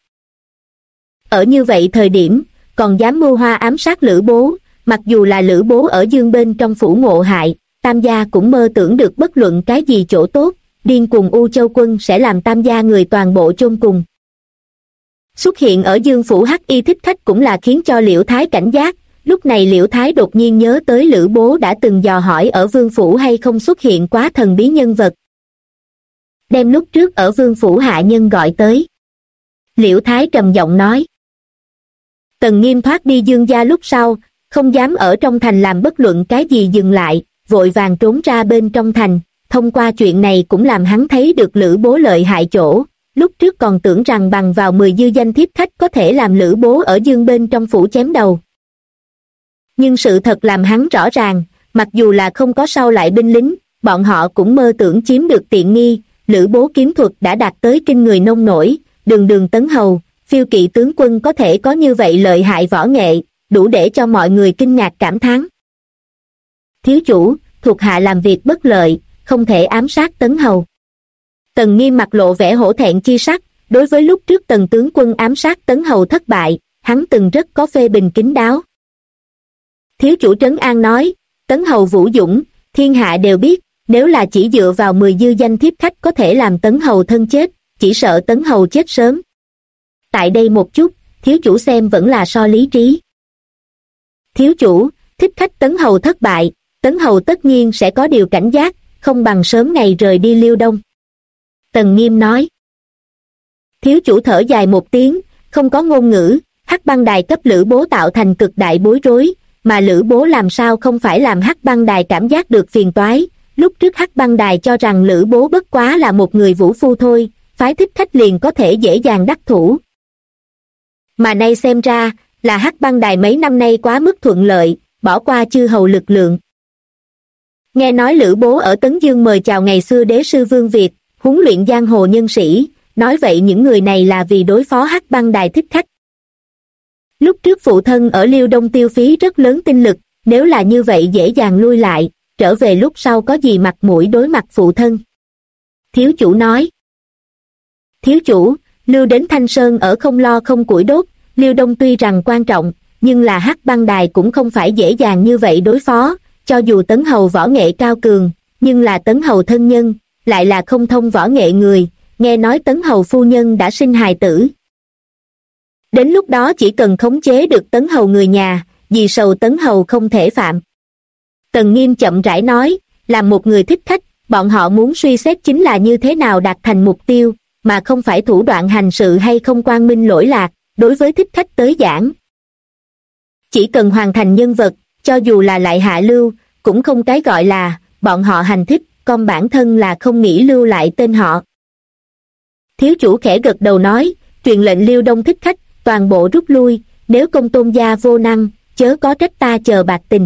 Ở như vậy thời điểm, còn dám mưu hoa ám sát Lữ Bố, mặc dù là Lữ Bố ở Dương bên trong phủ ngộ hại, Tam gia cũng mơ tưởng được bất luận cái gì chỗ tốt, điên cùng U Châu quân sẽ làm Tam gia người toàn bộ chôn cùng. Xuất hiện ở Dương phủ Hắc Y Thích Khách cũng là khiến cho Liễu Thái cảnh giác, lúc này Liễu Thái đột nhiên nhớ tới Lữ Bố đã từng dò hỏi ở Vương phủ hay không xuất hiện quá thần bí nhân vật. Đem lúc trước ở Vương phủ hạ nhân gọi tới. Liễu Thái trầm giọng nói. Tần Nghiêm thoát đi Dương gia lúc sau, không dám ở trong thành làm bất luận cái gì dừng lại, vội vàng trốn ra bên trong thành, thông qua chuyện này cũng làm hắn thấy được Lữ Bố lợi hại chỗ, lúc trước còn tưởng rằng bằng vào 10 dư danh thiếp khách có thể làm Lữ Bố ở Dương bên trong phủ chém đầu. Nhưng sự thật làm hắn rõ ràng, mặc dù là không có sau lại binh lính, bọn họ cũng mơ tưởng chiếm được tiện nghi, Lữ Bố kiếm thuật đã đạt tới kinh người nông nổi, đường đường Tấn Hầu, phiêu kỵ tướng quân có thể có như vậy lợi hại võ nghệ, đủ để cho mọi người kinh ngạc cảm thán. Thiếu chủ, thuộc hạ làm việc bất lợi, không thể ám sát Tấn Hầu. Tần Nghiêm mặt lộ vẻ hổ thẹn chi sắc, đối với lúc trước Tần tướng quân ám sát Tấn Hầu thất bại, hắn từng rất có phê bình kín đáo. Thiếu chủ trấn an nói, Tấn Hầu vũ dũng, thiên hạ đều biết, nếu là chỉ dựa vào 10 dư danh thiếp khách có thể làm Tấn Hầu thân chết, chỉ sợ Tấn Hầu chết sớm. Tại đây một chút, thiếu chủ xem vẫn là so lý trí. Thiếu chủ, thích khách Tấn Hầu thất bại, Tấn Hầu tất nhiên sẽ có điều cảnh giác, không bằng sớm ngày rời đi Liêu Đông. Tần Nghiêm nói. Thiếu chủ thở dài một tiếng, không có ngôn ngữ. Hắc băng đài cấp Lữ Bố tạo thành cực đại bối rối, mà Lữ Bố làm sao không phải làm Hắc băng đài cảm giác được phiền toái. Lúc trước Hắc băng đài cho rằng Lữ Bố bất quá là một người vũ phu thôi, phái thích khách liền có thể dễ dàng đắc thủ. Mà nay xem ra, là Hắc băng đài mấy năm nay quá mức thuận lợi, bỏ qua chư hầu lực lượng. Nghe nói Lữ Bố ở Tấn Dương mời chào ngày xưa đế sư Vương Việt, huấn luyện giang hồ nhân sĩ, nói vậy những người này là vì đối phó Hắc băng đài thích khách. Lúc trước phụ thân ở Liêu Đông tiêu phí rất lớn tinh lực, nếu là như vậy dễ dàng lui lại, trở về lúc sau có gì mặt mũi đối mặt phụ thân. Thiếu chủ nói. Thiếu chủ, lưu đến Thanh Sơn ở không lo không củi đốt, Liêu Đông tuy rằng quan trọng, nhưng là Hắc băng đài cũng không phải dễ dàng như vậy đối phó, cho dù Tấn Hầu võ nghệ cao cường, nhưng là Tấn Hầu thân nhân, lại là không thông võ nghệ người, nghe nói Tấn Hầu phu nhân đã sinh hài tử. Đến lúc đó chỉ cần khống chế được Tấn Hầu người nhà, vì sầu Tấn Hầu không thể phạm. Tần Nghiêm chậm rãi nói, làm một người thích khách, bọn họ muốn suy xét chính là như thế nào đạt thành mục tiêu, mà không phải thủ đoạn hành sự hay không quang minh lỗi lạc, đối với thích khách tới giảng. Chỉ cần hoàn thành nhân vật, cho dù là lại hạ lưu, cũng không cái gọi là, bọn họ hành thích, còn bản thân là không nghĩ lưu lại tên họ. Thiếu chủ khẽ gật đầu nói, truyền lệnh Liêu Đông thích khách, toàn bộ rút lui, nếu Công Tôn gia vô năng, chớ có trách ta chờ bạc tình.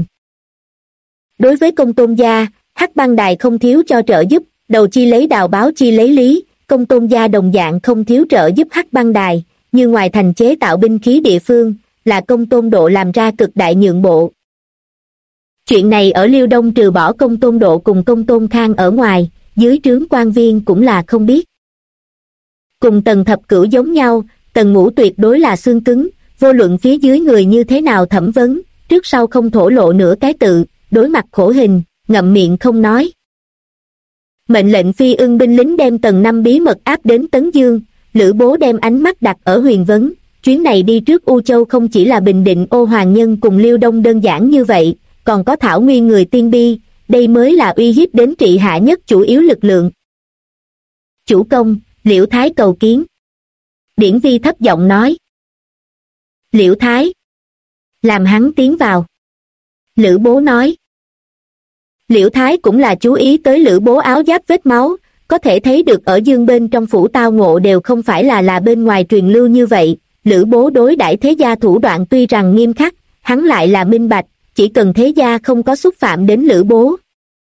Đối với Công Tôn gia, Hắc băng đài không thiếu cho trợ giúp, đầu chi lấy đào báo chi lấy lý, Công Tôn gia đồng dạng không thiếu trợ giúp Hắc băng đài, như ngoài thành chế tạo binh khí địa phương, là Công Tôn Độ làm ra cực đại nhượng bộ. Chuyện này ở Liêu Đông trừ bỏ Công Tôn Độ cùng Công Tôn Khang ở ngoài, dưới trướng quan viên cũng là không biết. Cùng Tần Thập Cửu giống nhau, Tần Ngũ tuyệt đối là xương cứng, vô luận phía dưới người như thế nào thẩm vấn, trước sau không thổ lộ nửa cái tự, đối mặt khổ hình, ngậm miệng không nói. Mệnh lệnh Phi Ưng binh lính đem Tần Năm bí mật áp đến Tấn Dương, Lữ Bố đem ánh mắt đặt ở Huyền Vấn, chuyến này đi trước U Châu không chỉ là bình định Ô Hoàng Nhân cùng Liêu Đông đơn giản như vậy, còn có Thảo Nguyên người tiên bi, đây mới là uy hiếp đến trị hạ nhất chủ yếu lực lượng. Chủ công, Liễu Thái cầu kiến. Điển Vi thấp giọng nói. Liễu Thái. Làm hắn tiến vào. Lữ Bố nói. Liễu Thái cũng là chú ý tới Lữ Bố áo giáp vết máu, có thể thấy được ở dương bên trong phủ tao ngộ đều không phải là bên ngoài truyền lưu như vậy. Lữ Bố đối đãi thế gia thủ đoạn tuy rằng nghiêm khắc, hắn lại là minh bạch, chỉ cần thế gia không có xúc phạm đến Lữ Bố,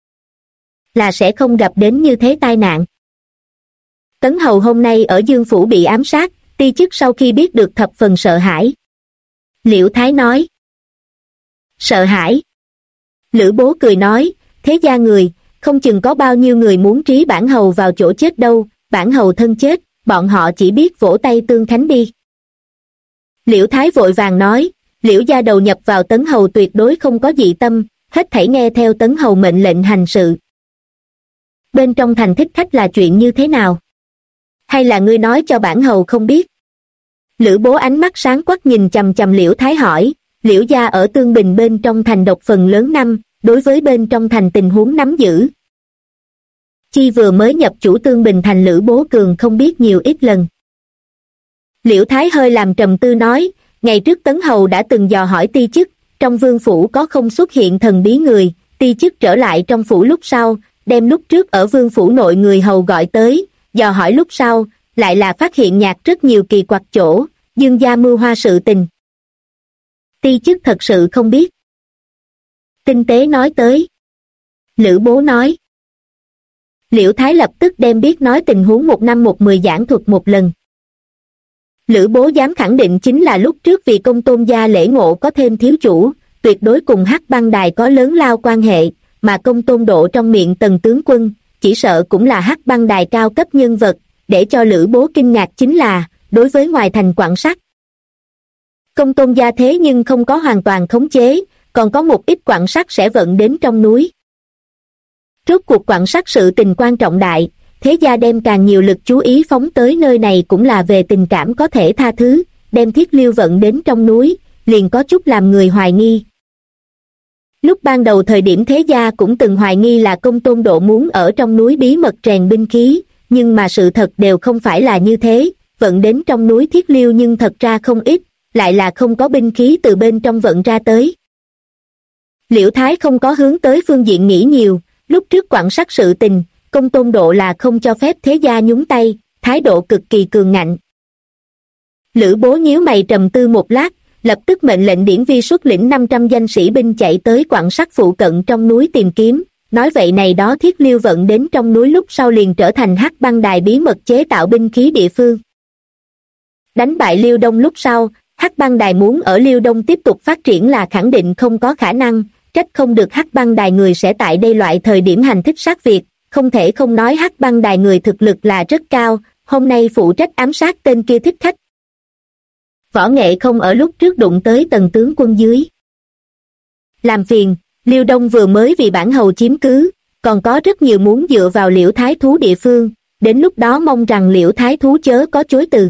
là sẽ không gặp đến như thế tai nạn. Tấn Hầu hôm nay ở Dương Phủ bị ám sát, ti chức sau khi biết được thập phần sợ hãi. Liễu Thái nói. Sợ hãi. Lữ Bố cười nói, thế gia người, không chừng có bao nhiêu người muốn trí bản hầu vào chỗ chết đâu, bản hầu thân chết, bọn họ chỉ biết vỗ tay tương khánh đi. Liễu Thái vội vàng nói, Liễu gia đầu nhập vào Tấn Hầu tuyệt đối không có dị tâm, hết thảy nghe theo Tấn Hầu mệnh lệnh hành sự. Bên trong thành thích khách là chuyện như thế nào? Hay là ngươi nói cho bản hầu không biết? Lữ Bố ánh mắt sáng quắc nhìn chằm chằm Liễu Thái hỏi, Liễu gia ở Tương Bình bên trong thành độc phần lớn năm, đối với bên trong thành tình huống nắm giữ. Chi vừa mới nhập chủ Tương Bình thành Lữ Bố Cường không biết nhiều ít lần. Liễu Thái hơi làm trầm tư nói, ngày trước Tấn Hầu đã từng dò hỏi ti chức, trong vương phủ có không xuất hiện thần bí người, ti chức trở lại trong phủ lúc sau, đem lúc trước ở vương phủ nội người hầu gọi tới, dò hỏi lúc sau, lại là phát hiện nhạc rất nhiều kỳ quặc chỗ, dương gia mưu hoa sự tình. Ti chức thật sự không biết. Tinh tế nói tới. Lữ Bố nói. Liễu Thái lập tức đem biết nói tình huống 1 năm 1 10 giảng thuật một lần. Lữ Bố dám khẳng định chính là lúc trước vì Công Tôn gia lễ ngộ có thêm thiếu chủ, tuyệt đối cùng Hắc băng đài có lớn lao quan hệ, mà Công Tôn Độ trong miệng Tần tướng quân, chỉ sợ cũng là Hắc băng đài cao cấp nhân vật, để cho Lữ Bố kinh ngạc chính là, đối với ngoài thành Quảng Sắt. Công Tôn gia thế nhưng không có hoàn toàn khống chế, còn có một ít Quảng Sắt sẽ vận đến trong núi. Rốt cuộc Quảng Sắt sự tình quan trọng đại, thế gia đem càng nhiều lực chú ý phóng tới nơi này cũng là về tình cảm có thể tha thứ, đem Thiết Liêu vận đến trong núi, liền có chút làm người hoài nghi. Lúc ban đầu thời điểm thế gia cũng từng hoài nghi là Công Tôn Độ muốn ở trong núi bí mật rèn binh khí, nhưng mà sự thật đều không phải là như thế, vận đến trong núi Thiết Liêu nhưng thật ra không ít, lại là không có binh khí từ bên trong vận ra tới. Liễu Thái không có hướng tới phương diện nghĩ nhiều, lúc trước quặng sắt sự tình, Công Tôn Độ là không cho phép thế gia nhúng tay, thái độ cực kỳ cường ngạnh. Lữ Bố nhíu mày trầm tư một lát, lập tức mệnh lệnh Điển Vi xuất lĩnh 500 danh sĩ binh chạy tới quặng sắt phụ cận trong núi tìm kiếm, nói vậy này đó Thiết Liêu vận đến trong núi lúc sau liền trở thành Hắc Băng Đài bí mật chế tạo binh khí địa phương. Đánh bại Liêu Đông lúc sau, Hắc Băng Đài muốn ở Liêu Đông tiếp tục phát triển là khẳng định không có khả năng, trách không được Hắc Băng Đài người sẽ tại đây loại thời điểm hành thích sát việc, không thể không nói Hắc Băng Đài người thực lực là rất cao, hôm nay phụ trách ám sát tên kia thích khách. Võ nghệ không ở lúc trước đụng tới tầng tướng quân dưới. Làm phiền, Liêu Đông vừa mới vì bản hầu chiếm cứ, còn có rất nhiều muốn dựa vào Liễu Thái Thú địa phương, đến lúc đó mong rằng Liễu Thái Thú chớ có chối từ.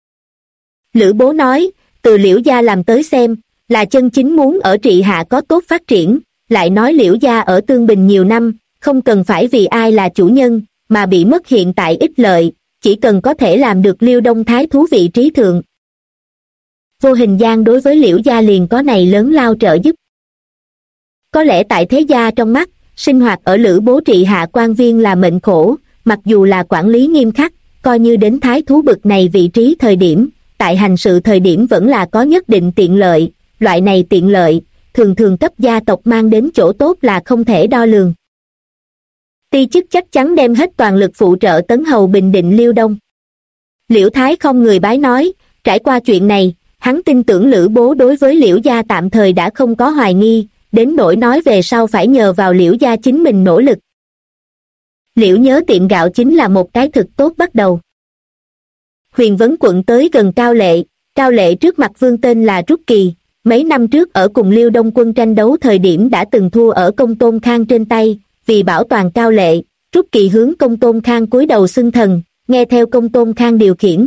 Lữ Bố nói, từ Liễu gia làm tới xem, là chân chính muốn ở Trị Hạ có tốt phát triển, lại nói Liễu gia ở Tương Bình nhiều năm, không cần phải vì ai là chủ nhân, mà bị mất hiện tại ích lợi, chỉ cần có thể làm được Liêu Đông Thái Thú vị trí thượng. Vô hình gian đối với Liễu gia liền có này lớn lao trợ giúp. Có lẽ tại thế gia trong mắt, sinh hoạt ở Lữ Bố Trị Hạ quan viên là mệnh khổ, mặc dù là quản lý nghiêm khắc, coi như đến Thái Thú bực này vị trí thời điểm, tại hành sự thời điểm vẫn là có nhất định tiện lợi, loại này tiện lợi, thường thường cấp gia tộc mang đến chỗ tốt là không thể đo lường. Ti chức chắc chắn đem hết toàn lực phụ trợ Tấn Hầu bình định Liêu Đông. Liễu Thái không người bái nói, trải qua chuyện này, hắn tin tưởng Lữ Bố đối với Liễu gia tạm thời đã không có hoài nghi, đến nỗi nói về sau phải nhờ vào Liễu gia chính mình nỗ lực. Liễu nhớ tiệm gạo chính là một cái thực tốt bắt đầu. Huyền Vấn quận tới gần Cao Lệ trước mặt vương tên là Rút Kỳ, mấy năm trước ở cùng Liêu Đông quân tranh đấu thời điểm đã từng thua ở Công Tôn Khang trên tay, vì bảo toàn Cao Lệ, Rút Kỳ hướng Công Tôn Khang cúi đầu xưng thần, nghe theo Công Tôn Khang điều khiển.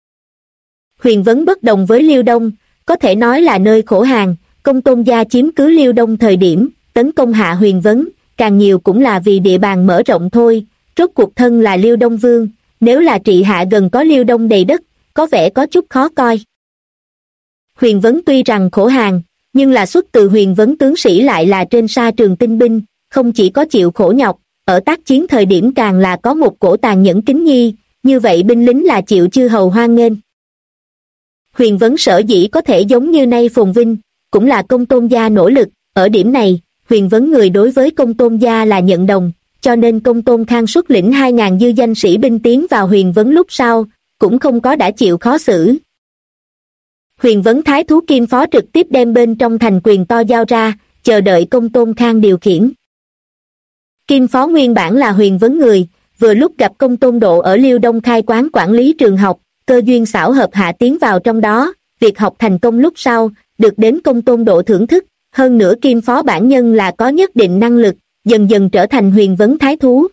Huyền Vấn bất đồng với Liêu Đông, có thể nói là nơi khổ hàng, Công Tôn gia chiếm cứ Liêu Đông thời điểm, tấn công hạ Huyền Vấn, càng nhiều cũng là vì địa bàn mở rộng thôi, rốt cuộc thân là Liêu Đông vương, nếu là Trị Hạ gần có Liêu Đông đầy đất, có vẻ có chút khó coi. Huyền Vấn tuy rằng khổ hàng, nhưng là xuất từ Huyền Vấn tướng sĩ lại là trên sa trường tinh binh, không chỉ có chịu khổ nhọc, ở tác chiến thời điểm càng là có một cổ tàn nhẫn kính nhi, như vậy binh lính là chịu chư hầu hoan nghênh. Huyền Vấn sở dĩ có thể giống như nay phồn vinh, cũng là Công Tôn gia nỗ lực, ở điểm này, Huyền Vấn người đối với Công Tôn gia là nhận đồng, cho nên Công Tôn Khang xuất lĩnh 2.000 dư danh sĩ binh tiến vào Huyền Vấn lúc sau, cũng không có đã chịu khó xử. Huyền Vấn Thái Thú Kim Phó trực tiếp đem bên trong thành quyền to giao ra, chờ đợi Công Tôn Khang điều khiển. Kim Phó nguyên bản là Huyền Vấn người, vừa lúc gặp Công Tôn Độ ở Liêu Đông khai quán quản lý trường học, cơ duyên xảo hợp hạ tiến vào trong đó, việc học thành công lúc sau, được đến Công Tôn Độ thưởng thức, hơn nữa Kim Phó bản nhân là có nhất định năng lực, dần dần trở thành Huyền Vấn Thái Thú.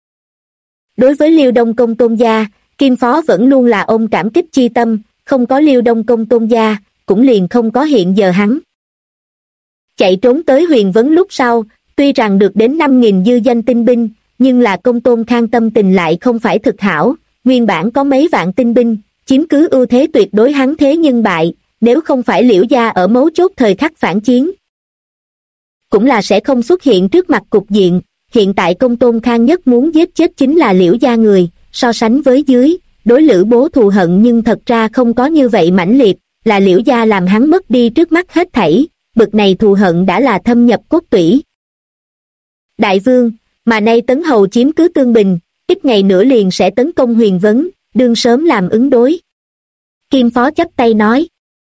Đối với Liêu Đông Công Tôn gia, Kim Phó vẫn luôn là ôm cảm kích chi tâm, không có Liêu Đông Công Tôn gia, cũng liền không có hiện giờ hắn. Chạy trốn tới Huyền Vấn lúc sau, tuy rằng được đến 5.000 dư danh tinh binh, nhưng là Công Tôn Khang tâm tình lại không phải thực hảo, nguyên bản có mấy vạn tinh binh, chiếm cứ ưu thế tuyệt đối hắn thế nhưng bại, nếu không phải Liễu gia ở mấu chốt thời khắc phản chiến, cũng là sẽ không xuất hiện trước mặt cục diện. Hiện tại Công Tôn Khang nhất muốn giết chết chính là Liễu gia người, so sánh với dưới, đối Lữ Bố thù hận nhưng thật ra không có như vậy mãnh liệt, là Liễu gia làm hắn mất đi trước mắt hết thảy, bực này thù hận đã là thâm nhập cốt tủy. Đại vương, mà nay Tấn Hầu chiếm cứ Tương Bình, ít ngày nữa liền sẽ tấn công Huyền Vấn, đương sớm làm ứng đối. Kim Phó chắp tay nói.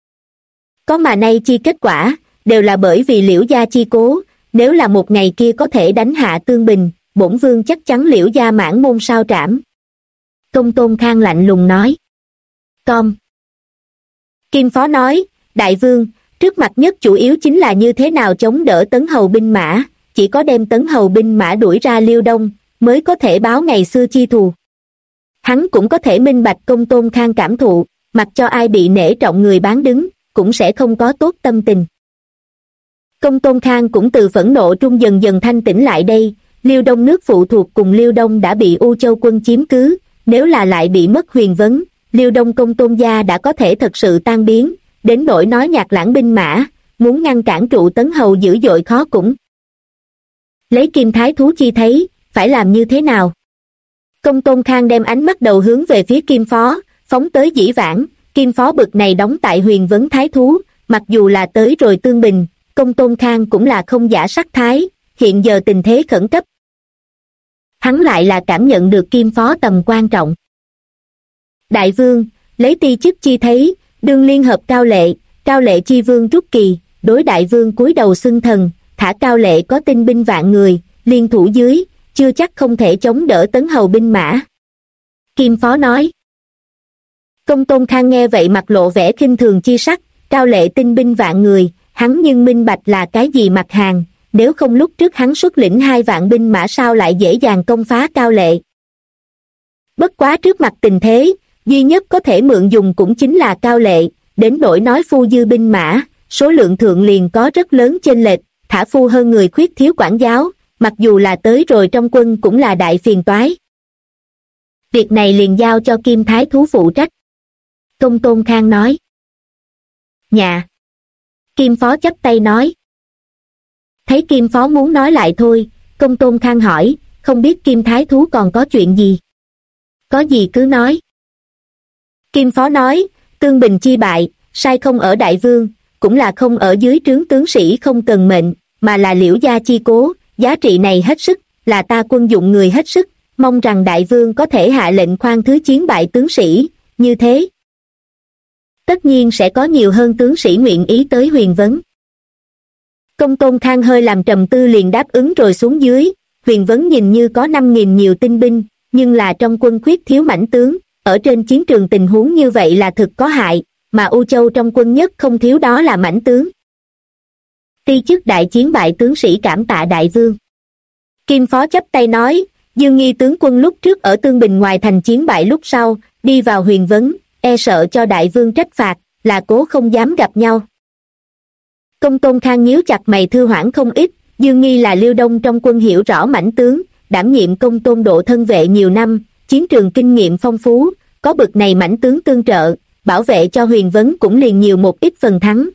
Có mà nay chi kết quả, đều là bởi vì Liễu gia chi cố, nếu là một ngày kia có thể đánh hạ Tương Bình, bổn vương chắc chắn Liễu gia mãn môn sao trảm. Công Tôn Khang lạnh lùng nói. Con. Kim Phó nói, đại vương, trước mặt nhất chủ yếu chính là như thế nào chống đỡ Tấn Hầu binh mã, chỉ có đem Tấn Hầu binh mã đuổi ra Liêu Đông, mới có thể báo ngày xưa chi thù. Hắn cũng có thể minh bạch Công Tôn Khang cảm thụ, mặc cho ai bị nể trọng người bán đứng, cũng sẽ không có tốt tâm tình. Công Tôn Khang cũng từ phẫn nộ trung dần dần thanh tĩnh lại đây. Liêu Đông nước phụ thuộc cùng Liêu Đông đã bị U Châu quân chiếm cứ, nếu là lại bị mất Huyền Vấn, Liêu Đông Công Tôn gia đã có thể thật sự tan biến, đến nỗi nói Nhạc Lãng binh mã, muốn ngăn cản Trụ Tấn Hầu dữ dội khó cũng. Lấy Kim Thái Thú chi thấy, phải làm như thế nào? Công Tôn Khang đem ánh mắt đầu hướng về phía Kim Phó, phóng tới Dĩ Vãng. Kim Phó bực này đóng tại Huyền Vấn Thái Thú, mặc dù là tới rồi tương bình, Công Tôn Khang cũng là không giả sắc thái, hiện giờ tình thế khẩn cấp. Hắn lại là cảm nhận được Kim Phó tầm quan trọng. Đại vương, lấy ti chức chi thấy, đương liên hợp Cao Lệ chi vương Trúc Kỳ, đối đại vương cúi đầu xưng thần, thả Cao Lệ có tinh binh vạn người, liên thủ dưới, chưa chắc không thể chống đỡ Tấn Hầu binh mã. Kim Phó nói. Công Tôn Khang nghe vậy mặt lộ vẻ khinh thường chi sắc, Cao Lệ tinh binh vạn người, hắn nhưng minh bạch là cái gì mặt hàng, nếu không lúc trước hắn xuất lĩnh 2 vạn binh mã sao lại dễ dàng công phá Cao Lệ. Bất quá trước mặt tình thế, duy nhất có thể mượn dùng cũng chính là Cao Lệ, đến nỗi nói phu dư binh mã, số lượng thượng liền có rất lớn chênh lệch, thả phu hơn người khuyết thiếu quản giáo, mặc dù là tới rồi trong quân cũng là đại phiền toái. Việc này liền giao cho Kim Thái Thú phụ trách. Công Tôn Khang nói. Dạ. Kim Phó chắp tay nói. Thấy Kim Phó muốn nói lại thôi, Công Tôn Khang hỏi, không biết Kim Thái Thú còn có chuyện gì? Có gì cứ nói. Kim Phó nói, Tương Bình chi bại, sai không ở đại vương, cũng là không ở dưới trướng tướng sĩ không cần mệnh, mà là Liễu gia chi cố, giá trị này hết sức, là ta quân dụng người hết sức, mong rằng đại vương có thể hạ lệnh khoan thứ chiến bại tướng sĩ, như thế. Tất nhiên sẽ có nhiều hơn tướng sĩ nguyện ý tới Huyền Vấn. Công Tôn Khang hơi làm trầm tư liền đáp ứng rồi xuống dưới. Huyền Vấn nhìn như có 5.000 nhiều tinh binh, nhưng là trong quân khuyết thiếu mãnh tướng, ở trên chiến trường tình huống như vậy là thực có hại, mà U Châu trong quân nhất không thiếu đó là mãnh tướng. Ti chức đại chiến bại tướng sĩ cảm tạ đại vương. Kim Phó chắp tay nói, Dương Nghi tướng quân lúc trước ở Tương Bình ngoài thành chiến bại lúc sau, đi vào Huyền Vấn, e sợ cho đại vương trách phạt, là cố không dám gặp nhau. Công Tôn Khang nhíu chặt mày thư hoãn không ít, Dương Nghi là Liêu Đông trong quân hiểu rõ mãnh tướng, đảm nhiệm công tôn độ thân vệ nhiều năm, chiến trường kinh nghiệm phong phú, có bực này mãnh tướng tương trợ, bảo vệ cho Huyền Vấn cũng liền nhiều một ít phần thắng.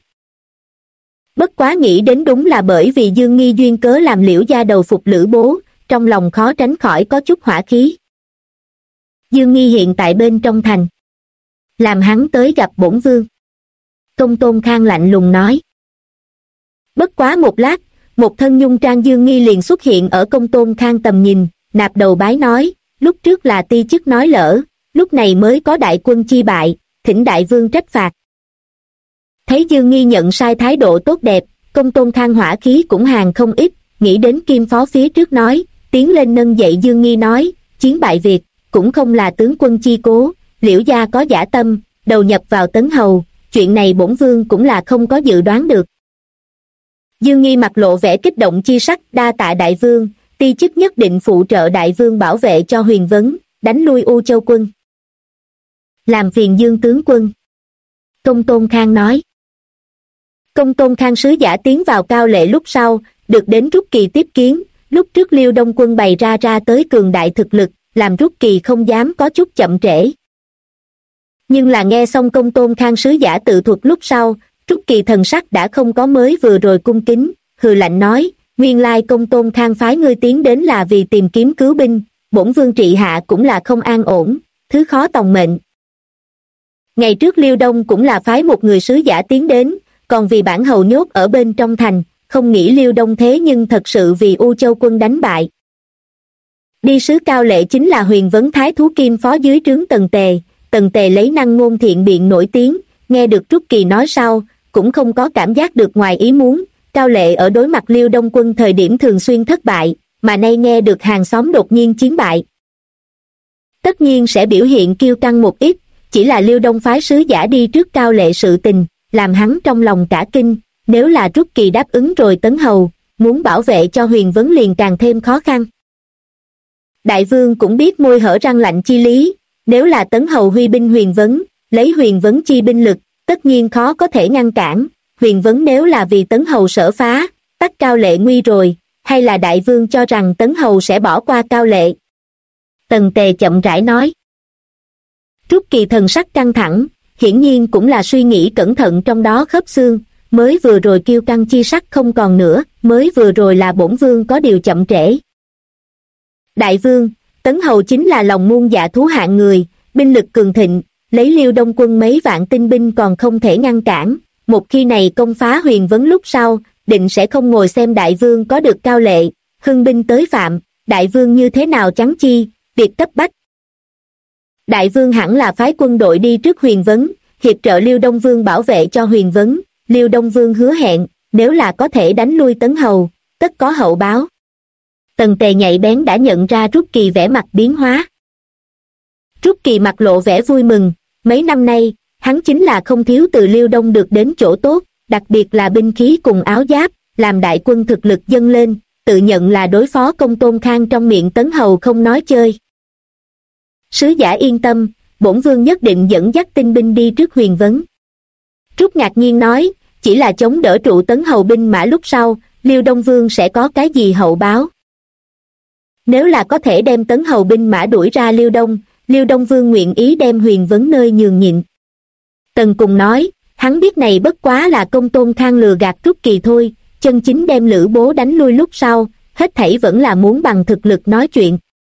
Bất quá nghĩ đến đúng là bởi vì Dương Nghi duyên cớ làm Liễu gia đầu phục Lữ Bố, trong lòng khó tránh khỏi có chút hỏa khí. Dương Nghi hiện tại bên trong thành. Làm hắn tới gặp bổn vương. Công Tôn Khang lạnh lùng nói. Bất quá một lát, một thân nhung trang Dương Nghi liền xuất hiện ở Công Tôn Khang tầm nhìn, nạp đầu bái nói, lúc trước là ti chức nói lỡ, lúc này mới có đại quân chi bại, thỉnh đại vương trách phạt. Thấy Dương Nghi nhận sai thái độ tốt đẹp, Công Tôn Khang hỏa khí cũng hàng không ít, nghĩ đến Kim Phó phía trước nói, tiến lên nâng dậy Dương Nghi nói, chiến bại việc, cũng không là tướng quân chi cố, Liễu gia có dã tâm, đầu nhập vào Tấn Hầu, chuyện này bổn vương cũng là không có dự đoán được. Dương Nghi mặt lộ vẻ kích động chi sắc, đa tạ đại vương, ti chức nhất định phụ trợ đại vương bảo vệ cho Huyền Vấn, đánh lui U Châu quân. Làm phiền Dương tướng quân. Công Tôn Khang nói. Công Tôn Khang sứ giả tiến vào Cao Lệ lúc sau, được đến Trúc Kỳ tiếp kiến, lúc trước Liêu Đông quân bày ra tới cường đại thực lực, làm Trúc Kỳ không dám có chút chậm trễ. Nhưng là nghe xong Công Tôn Khang sứ giả tự thuật lúc sau, Trúc Kỳ thần sắc đã không có mới vừa rồi cung kính, hừ lạnh nói, nguyên lai Công Tôn Khang phái ngươi tiến đến là vì tìm kiếm cứu binh, bổn vương trị hạ cũng là không an ổn, thứ khó tòng mệnh. Ngày trước Liêu Đông cũng là phái một người sứ giả tiến đến, còn vì bản hầu nhốt ở bên trong thành, không nghĩ Liêu Đông thế nhưng thật sự vì U Châu quân đánh bại. Đi sứ Cao Lệ chính là Huyền Vấn Thái Thú Kim Phó dưới trướng Tần Tề lấy năng ngôn thiện biện nổi tiếng, nghe được Trúc Kỳ nói sau, cũng không có cảm giác được ngoài ý muốn, Cao Lệ ở đối mặt Liêu Đông quân thời điểm thường xuyên thất bại, mà nay nghe được hàng xóm đột nhiên chiến bại. Tất nhiên sẽ biểu hiện kiêu căng một ít, chỉ là Liêu Đông phái sứ giả đi trước Cao Lệ sự tình, làm hắn trong lòng cả kinh, nếu là Trúc Kỳ đáp ứng rồi Tấn Hầu, muốn bảo vệ cho Huyền Vấn liền càng thêm khó khăn. Đại vương cũng biết môi hở răng lạnh chi lý, nếu là Tấn Hầu huy binh Huyền Vấn, lấy Huyền Vấn chi binh lực, tất nhiên khó có thể ngăn cản, Huyền Vấn nếu là vì Tấn Hầu sở phá, tắc Cao Lệ nguy rồi, hay là đại vương cho rằng Tấn Hầu sẽ bỏ qua Cao Lệ? Tần Tề chậm rãi nói. Trúc Kỳ thần sắc căng thẳng, hiển nhiên cũng là suy nghĩ cẩn thận trong đó khớp xương, mới vừa rồi kiêu căng chi sắc không còn nữa, mới vừa rồi là bổn vương có điều chậm trễ. Đại vương, Tấn Hầu chính là lòng muôn dạ thú hạng người, binh lực cường thịnh, lấy Liêu Đông quân mấy vạn tinh binh còn không thể ngăn cản, một khi này công phá Huyền Vấn lúc sau, định sẽ không ngồi xem đại vương có được Cao Lệ, hưng binh tới phạm, đại vương như thế nào chắn chi, việc cấp bách. Đại vương hẳn là phái quân đội đi trước Huyền Vấn, hiệp trợ Liêu Đông Vương bảo vệ cho Huyền Vấn, Liêu Đông Vương hứa hẹn, nếu là có thể đánh lui Tấn Hầu, tất có hậu báo. Tần Tề nhạy bén đã nhận ra Trúc Kỳ vẻ mặt biến hóa. Trúc Kỳ mặt lộ vẻ vui mừng, mấy năm nay, hắn chính là không thiếu từ Liêu Đông được đến chỗ tốt, đặc biệt là binh khí cùng áo giáp, làm đại quân thực lực dâng lên, tự nhận là đối phó Công Tôn Khang trong miệng Tấn Hầu không nói chơi. Sứ giả yên tâm, bổn vương nhất định dẫn dắt tinh binh đi trước Huyền Vấn. Trúc ngạc nhiên nói, chỉ là chống đỡ trụ Tấn Hầu binh mã lúc sau, Liêu Đông Vương sẽ có cái gì hậu báo? Nếu là có thể đem Tấn Hầu binh mã đuổi ra Liêu Đông Vương nguyện ý đem Huyền Vấn nơi nhường nhịn. Tần Cùng nói, hắn biết này bất quá là Công Tôn Khang lừa gạt Trúc Kỳ thôi, chân chính đem Lữ Bố đánh lui lúc sau, hết thảy vẫn là muốn bằng thực lực nói chuyện.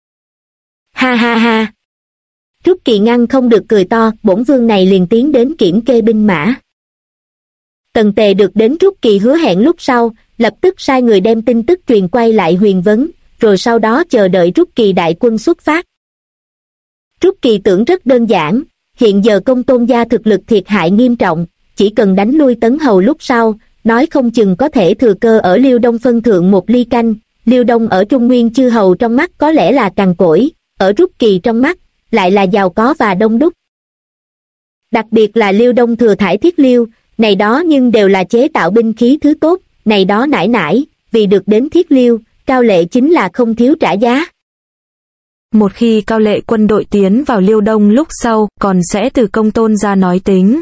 Ha ha ha! Trúc Kỳ ngăn không được cười to, bổn vương này liền tiến đến kiểm kê binh mã. Tần Tề được đến Trúc Kỳ hứa hẹn lúc sau, lập tức sai người đem tin tức truyền quay lại Huyền Vấn, rồi sau đó chờ đợi Trúc Kỳ đại quân xuất phát. Trúc Kỳ tưởng rất đơn giản, hiện giờ Công Tôn gia thực lực thiệt hại nghiêm trọng, chỉ cần đánh lui Tấn Hầu lúc sau, nói không chừng có thể thừa cơ ở Liêu Đông phân thượng một ly canh. Liêu Đông ở Trung Nguyên chư hầu trong mắt có lẽ là cằn cỗi, ở Trúc Kỳ trong mắt lại là giàu có và đông đúc. Đặc biệt là Liêu Đông thừa thải thiết liêu, này đó nhưng đều là chế tạo binh khí thứ tốt, này đó nải nải, vì được đến thiết liêu, Cao Lệ chính là không thiếu trả giá. Một khi Cao Lệ quân đội tiến vào Liêu Đông lúc sau, còn sẽ từ Công Tôn ra nói tính.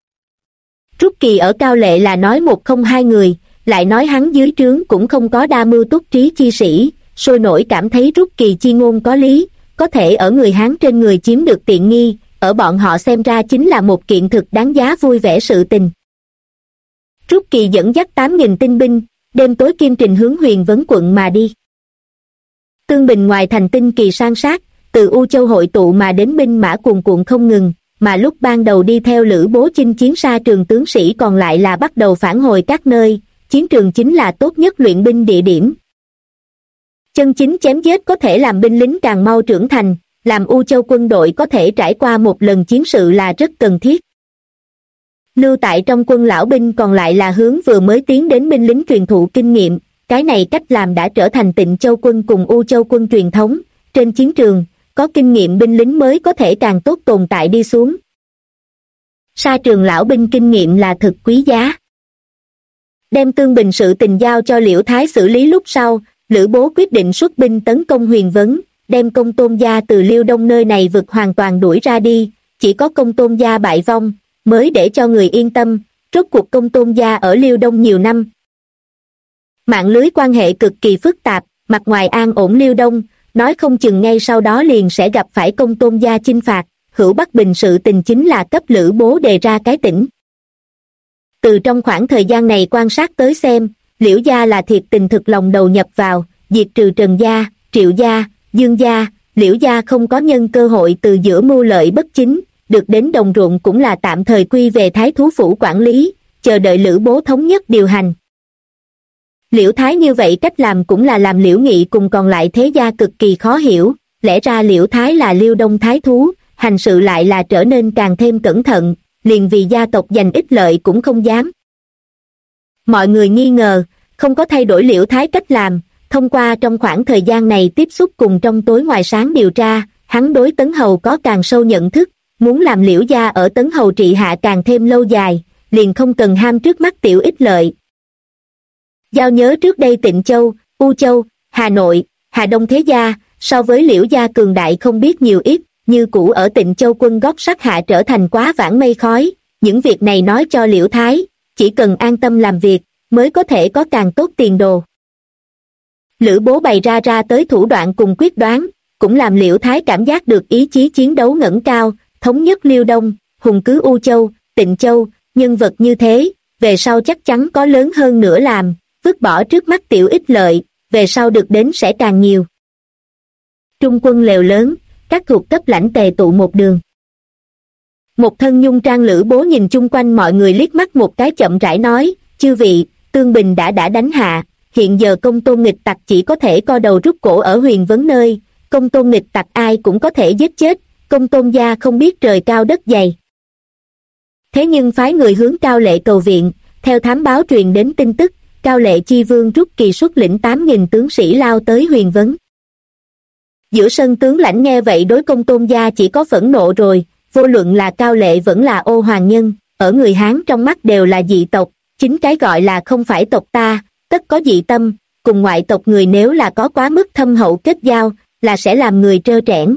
Trúc Kỳ ở Cao Lệ là nói một không hai người, lại nói hắn dưới trướng cũng không có đa mưu túc trí chi sĩ, sôi nổi cảm thấy Trúc Kỳ chi ngôn có lý, có thể ở người Hán trên người chiếm được tiện nghi, ở bọn họ xem ra chính là một kiện thực đáng giá vui vẻ sự tình. Trúc Kỳ dẫn dắt 8.000 tinh binh, đêm tối kim trình hướng Huyền Vấn quận mà đi. Tương Bình ngoài thành tinh kỳ san sát, từ U Châu hội tụ mà đến binh mã cuồn cuộn không ngừng, mà lúc ban đầu đi theo Lữ Bố chinh chiến xa trường tướng sĩ còn lại là bắt đầu phản hồi các nơi, chiến trường chính là tốt nhất luyện binh địa điểm. Chân chính chém giết có thể làm binh lính càng mau trưởng thành, làm U Châu quân đội có thể trải qua một lần chiến sự là rất cần thiết. Lưu tại trong quân lão binh còn lại là hướng vừa mới tiến đến binh lính truyền thụ kinh nghiệm, cái này cách làm đã trở thành Tịnh Châu quân cùng U Châu quân truyền thống, trên chiến trường, có kinh nghiệm binh lính mới có thể càng tốt tồn tại đi xuống. Sa trường lão binh kinh nghiệm là thực quý giá. Đem Tương Bình sự tình giao cho Liễu Thái xử lý lúc sau, Lữ Bố quyết định xuất binh tấn công Huyền Vấn, đem Công Tôn gia từ Liêu Đông nơi này vực hoàn toàn đuổi ra đi, chỉ có Công Tôn gia bại vong, mới để cho người yên tâm, rốt cuộc Công Tôn gia ở Liêu Đông nhiều năm. Mạng lưới quan hệ cực kỳ phức tạp, mặt ngoài an ổn Liêu Đông, nói không chừng ngay sau đó liền sẽ gặp phải Công Tôn gia chinh phạt, Hữu Bắc Bình sự tình chính là cấp Lữ Bố đề ra cái tỉnh. Từ trong khoảng thời gian này quan sát tới xem, Liễu gia là thiệt tình thực lòng đầu nhập vào, diệt trừ Trần gia, Triệu gia, Dương gia, Liễu gia không có nhân cơ hội từ giữa mưu lợi bất chính, được đến đồng ruộng cũng là tạm thời quy về Thái thú phủ quản lý, chờ đợi Lữ Bố thống nhất điều hành. Liễu Thái như vậy cách làm cũng là làm Liễu Nghị cùng còn lại thế gia cực kỳ khó hiểu, lẽ ra Liễu Thái là Liêu Đông Thái thú, hành sự lại là trở nên càng thêm cẩn thận, liền vì gia tộc giành ích lợi cũng không dám. Mọi người nghi ngờ, không có thay đổi Liễu Thái cách làm, thông qua trong khoảng thời gian này tiếp xúc cùng trong tối ngoài sáng điều tra, hắn đối Tấn Hầu có càng sâu nhận thức, muốn làm Liễu gia ở Tấn Hầu trị hạ càng thêm lâu dài, liền không cần ham trước mắt tiểu ích lợi. Giao nhớ trước đây Tịnh Châu, U Châu, Hà Nội, Hà Đông thế gia, so với Liễu gia cường đại không biết nhiều ít, như cũ ở Tịnh Châu quân gót sắt hạ trở thành quá vãng mây khói, những việc này nói cho Liễu Thái, chỉ cần an tâm làm việc, mới có thể có càng tốt tiền đồ. Lữ Bố bày ra tới thủ đoạn cùng quyết đoán, cũng làm Liễu Thái cảm giác được ý chí chiến đấu ngẩng cao, thống nhất Liêu Đông, hùng cứ U Châu, Tịnh Châu, nhân vật như thế, về sau chắc chắn có lớn hơn nữa làm, vứt bỏ trước mắt tiểu ích lợi, về sau được đến sẽ càng nhiều. Trung quân lều lớn, các thuộc cấp lãnh tề tụ một đường. Một thân nhung trang Lữ Bố nhìn chung quanh mọi người liếc mắt một cái chậm rãi nói, chư vị, Tương Bình đã đánh hạ, hiện giờ Công Tôn nghịch tặc chỉ có thể co đầu rút cổ ở Huyền Vấn nơi, Công Tôn nghịch tặc ai cũng có thể giết chết, Công Tôn gia không biết trời cao đất dày. Thế nhưng phái người hướng Cao Lệ cầu viện, theo thám báo truyền đến tin tức, Cao Lệ chi vương rút kỳ xuất lĩnh 8.000 tướng sĩ lao tới Huyền Vấn. Giữa sân tướng lãnh nghe vậy đối Công Tôn gia chỉ có phẫn nộ rồi, vô luận là Cao Lệ vẫn là Ô Hoàng Nhân, ở người Hán trong mắt đều là dị tộc, chính cái gọi là không phải tộc ta, tất có dị tâm, cùng ngoại tộc người nếu là có quá mức thâm hậu kết giao, là sẽ làm người trơ trẽn.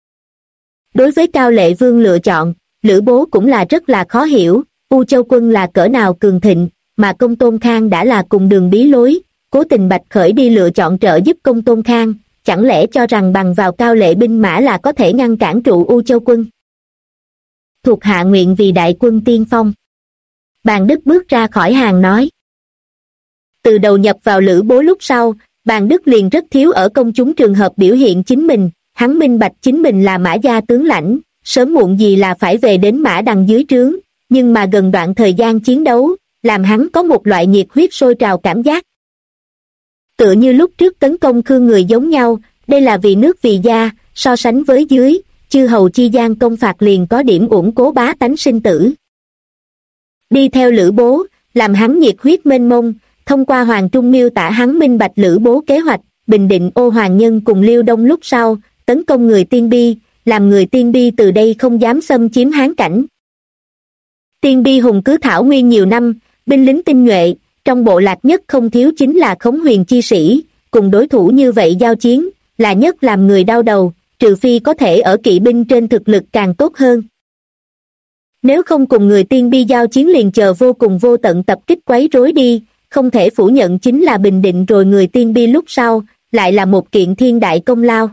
Đối với Cao Lệ vương lựa chọn, Lữ Bố cũng là rất là khó hiểu, U Châu quân là cỡ nào cường thịnh, mà Công Tôn Khang đã là cùng đường bí lối, cố tình bạch khởi đi lựa chọn trợ giúp Công Tôn Khang, chẳng lẽ cho rằng bằng vào Cao Lệ binh mã là có thể ngăn cản trụ U Châu quân. Thuộc hạ nguyện vì đại quân tiên phong. Bàn Đức bước ra khỏi hàng nói. Từ đầu nhập vào Lữ Bố lúc sau, Bàn Đức liền rất thiếu ở công chúng trường hợp biểu hiện chính mình, hắn minh bạch chính mình là Mã gia tướng lãnh, sớm muộn gì là phải về đến Mã Đằng dưới trướng, nhưng mà gần đoạn thời gian chiến đấu, làm hắn có một loại nhiệt huyết sôi trào cảm giác. Tựa như lúc trước tấn công Khương người giống nhau, đây là vì nước vì gia, so sánh với dưới, chư hầu chi gian công phạt liền có điểm uổng cố bá tánh sinh tử. Đi theo Lữ Bố, làm hắn nhiệt huyết mênh mông, thông qua Hoàng Trung miêu tả hắn minh bạch Lữ Bố kế hoạch, bình định Ô Hoàng Nhân cùng Liêu Đông lúc sau, tấn công người Tiên Bi, làm người Tiên Bi từ đây không dám xâm chiếm Hán cảnh. Tiên Bi hùng cứ thảo nguyên nhiều năm, binh lính tinh nhuệ, trong bộ lạc nhất không thiếu chính là Khống Huyền chi sĩ, cùng đối thủ như vậy giao chiến, là nhất làm người đau đầu, trừ phi có thể ở kỵ binh trên thực lực càng tốt hơn. Nếu không cùng người Tiên Bi giao chiến liền chờ vô cùng vô tận tập kích quấy rối đi, không thể phủ nhận chính là bình định rồi người Tiên Bi lúc sau, lại là một kiện thiên đại công lao.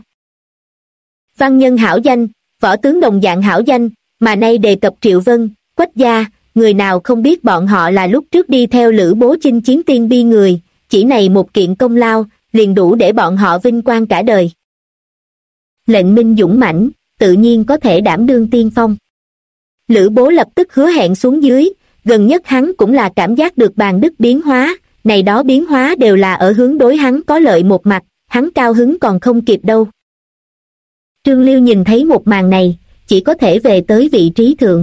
Văn nhân hảo danh, võ tướng đồng dạng hảo danh, mà nay đề cập Triệu Vân, Quách gia, người nào không biết bọn họ là lúc trước đi theo Lữ Bố chinh chiến Tiên Bi người, chỉ này một kiện công lao, liền đủ để bọn họ vinh quang cả đời. Lệnh Minh dũng mãnh, tự nhiên có thể đảm đương tiên phong. Lữ Bố lập tức hứa hẹn xuống dưới, gần nhất hắn cũng là cảm giác được Bàn Đức biến hóa, này đó biến hóa đều là ở hướng đối hắn có lợi một mặt, hắn cao hứng còn không kịp đâu. Trương Liêu nhìn thấy một màn này, chỉ có thể về tới vị trí thượng.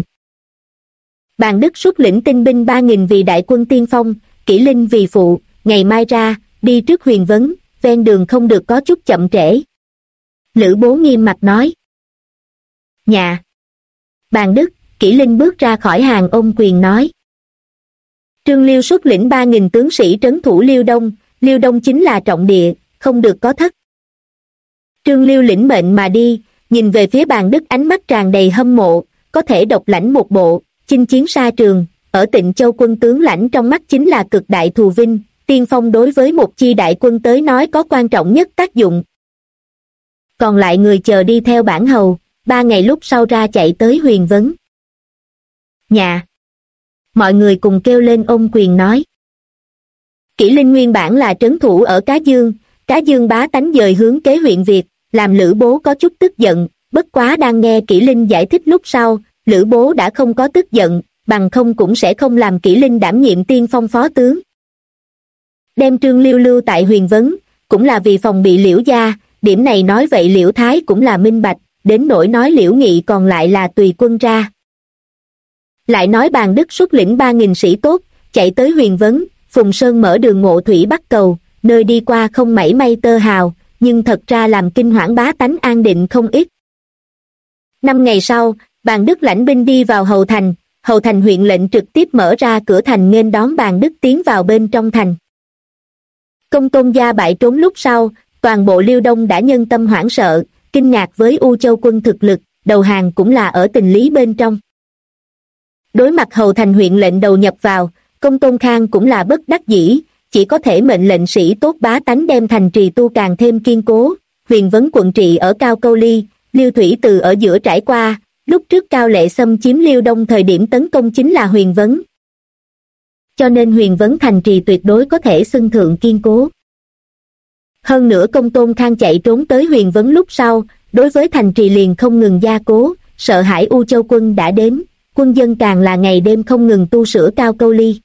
Bàn Đức xuất lĩnh tinh binh 3.000 vì đại quân tiên phong, Kỷ Linh vì phụ, ngày mai ra, đi trước Huyền Vấn, ven đường không được có chút chậm trễ. Lữ Bố nghiêm mặt nói. Nhà. Bàn Đức, Kỷ Linh bước ra khỏi hàng ôm quyền nói. Trương Liêu xuất lĩnh 3.000 tướng sĩ trấn thủ Liêu Đông chính là trọng địa, không được có thất. Trương Liêu lĩnh mệnh mà đi, nhìn về phía Bàn Đức ánh mắt tràn đầy hâm mộ, có thể độc lãnh một bộ, chinh chiến xa trường, ở Tịnh Châu quân tướng lãnh trong mắt chính là cực đại thù vinh, tiên phong đối với một chi đại quân tới nói có quan trọng nhất tác dụng. Còn lại người chờ đi theo bản hầu, 3 ngày lúc sau ra chạy tới Huyền Vấn. Nhà. Mọi người cùng kêu lên ôm quyền nói. Kỷ Linh nguyên bản là trấn thủ ở Cá Dương bá tánh dời hướng kế huyện Việt, làm Lữ Bố có chút tức giận, bất quá đang nghe Kỷ Linh giải thích lúc sau, Lữ Bố đã không có tức giận, bằng không cũng sẽ không làm Kỷ Linh đảm nhiệm tiên phong phó tướng. Đem Trương Liêu lưu tại Huyền Vấn, cũng là vì phòng bị Liễu gia, điểm này nói vậy Liễu Thái cũng là minh bạch, đến nỗi nói Liễu Nghị còn lại là tùy quân ra. Lại nói Bàn Đức xuất lĩnh 3.000 sĩ tốt, chạy tới Huyền Vấn, Phùng Sơn mở đường ngộ thủy bắt cầu, nơi đi qua không mảy may tơ hào, nhưng thật ra làm kinh hoảng bá tánh an định không ít. 5 ngày sau, Bàn Đức lãnh binh đi vào Hầu Thành huyện lệnh trực tiếp mở ra cửa thành nghênh đón Bàn Đức tiến vào bên trong thành. Công Tôn gia bại trốn lúc sau, toàn bộ Liêu Đông đã nhân tâm hoảng sợ, kinh ngạc với U Châu quân thực lực, đầu hàng cũng là ở tình lý bên trong. Đối mặt Hầu Thành huyện lệnh đầu nhập vào, Công Tôn Khang cũng là bất đắc dĩ, chỉ có thể mệnh lệnh sĩ tốt bá tánh đem thành trì tu càng thêm kiên cố. Huyền Vấn quận trị ở Cao Câu Ly, Liêu Thủy từ ở giữa trải qua, lúc trước Cao Lệ xâm chiếm Liêu Đông thời điểm tấn công chính là Huyền Vấn. Cho nên Huyền Vấn thành trì tuyệt đối có thể xưng thượng kiên cố. Hơn nữa Công Tôn Khang chạy trốn tới Huyền Vấn lúc sau, đối với thành trì liền không ngừng gia cố, sợ hãi U Châu quân đã đến, quân dân càng là ngày đêm không ngừng tu sửa Cao Câu Ly.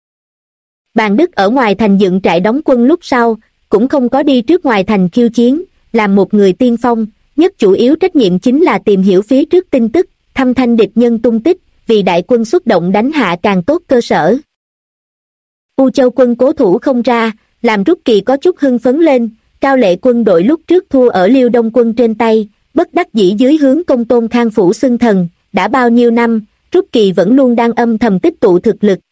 Bàn Đức ở ngoài thành dựng trại đóng quân lúc sau, cũng không có đi trước ngoài thành khiêu chiến, làm một người tiên phong, nhất chủ yếu trách nhiệm chính là tìm hiểu phía trước tin tức, thăm thanh địch nhân tung tích, vì đại quân xuất động đánh hạ càng tốt cơ sở. U Châu quân cố thủ không ra, làm Rút Kỳ có chút hưng phấn lên, Cao Lệ quân đội lúc trước thua ở Liêu Đông quân trên tay, bất đắc dĩ dưới hướng Công Tôn Khang phủ xưng thần, đã bao nhiêu năm, Rút Kỳ vẫn luôn đang âm thầm tích tụ thực lực.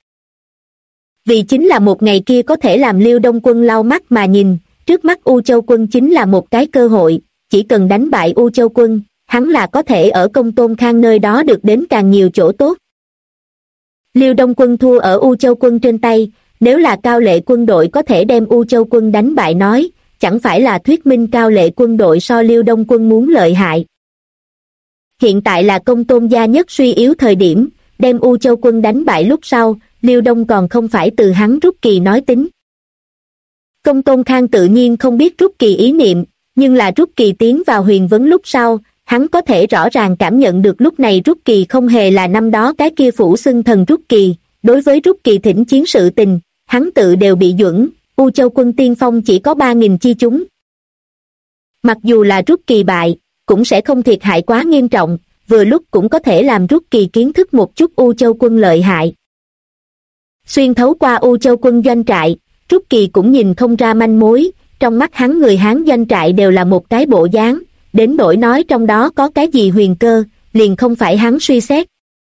Vì chính là một ngày kia có thể làm Liêu Đông quân lau mắt mà nhìn, trước mắt U Châu quân chính là một cái cơ hội, chỉ cần đánh bại U Châu quân, hắn là có thể ở Công Tôn Khang nơi đó được đến càng nhiều chỗ tốt. Liêu Đông quân thua ở U Châu quân trên tay, nếu là Cao Lệ quân đội có thể đem U Châu quân đánh bại nói, chẳng phải là thuyết minh Cao Lệ quân đội so Liêu Đông quân muốn lợi hại. Hiện tại là Công Tôn gia nhất suy yếu thời điểm, đem U Châu quân đánh bại lúc sau, Liêu Đông còn không phải từ hắn Rút Kỳ nói tính. Công Tôn Khang tự nhiên không biết Rút Kỳ ý niệm, nhưng là Rút Kỳ tiến vào Huyền Vấn lúc sau, hắn có thể rõ ràng cảm nhận được lúc này Rút Kỳ không hề là năm đó cái kia phủ xưng thần Rút Kỳ, đối với Rút Kỳ thỉnh chiến sự tình, hắn tự đều bị duẫn, U Châu quân tiên phong chỉ có 3.000 chi chúng. Mặc dù là Rút Kỳ bại, cũng sẽ không thiệt hại quá nghiêm trọng, vừa lúc cũng có thể làm Rút Kỳ kiến thức một chút U Châu quân lợi hại. Xuyên thấu qua U Châu quân doanh trại, Rút Kỳ cũng nhìn không ra manh mối, trong mắt hắn người Hán doanh trại đều là một cái bộ dáng, đến nỗi nói trong đó có cái gì huyền cơ, liền không phải hắn suy xét.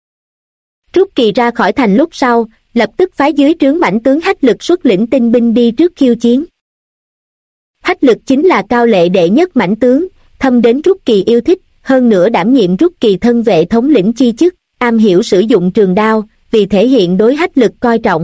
Rút Kỳ ra khỏi thành lúc sau, lập tức phái dưới trướng mãnh tướng Hách Lực xuất lĩnh tinh binh đi trước khiêu chiến. Hách Lực chính là Cao Lệ đệ nhất mãnh tướng, thâm đến Rút Kỳ yêu thích, hơn nữa đảm nhiệm Rút Kỳ thân vệ thống lĩnh chi chức, am hiểu sử dụng trường đao, vì thể hiện đối Hách Lực coi trọng.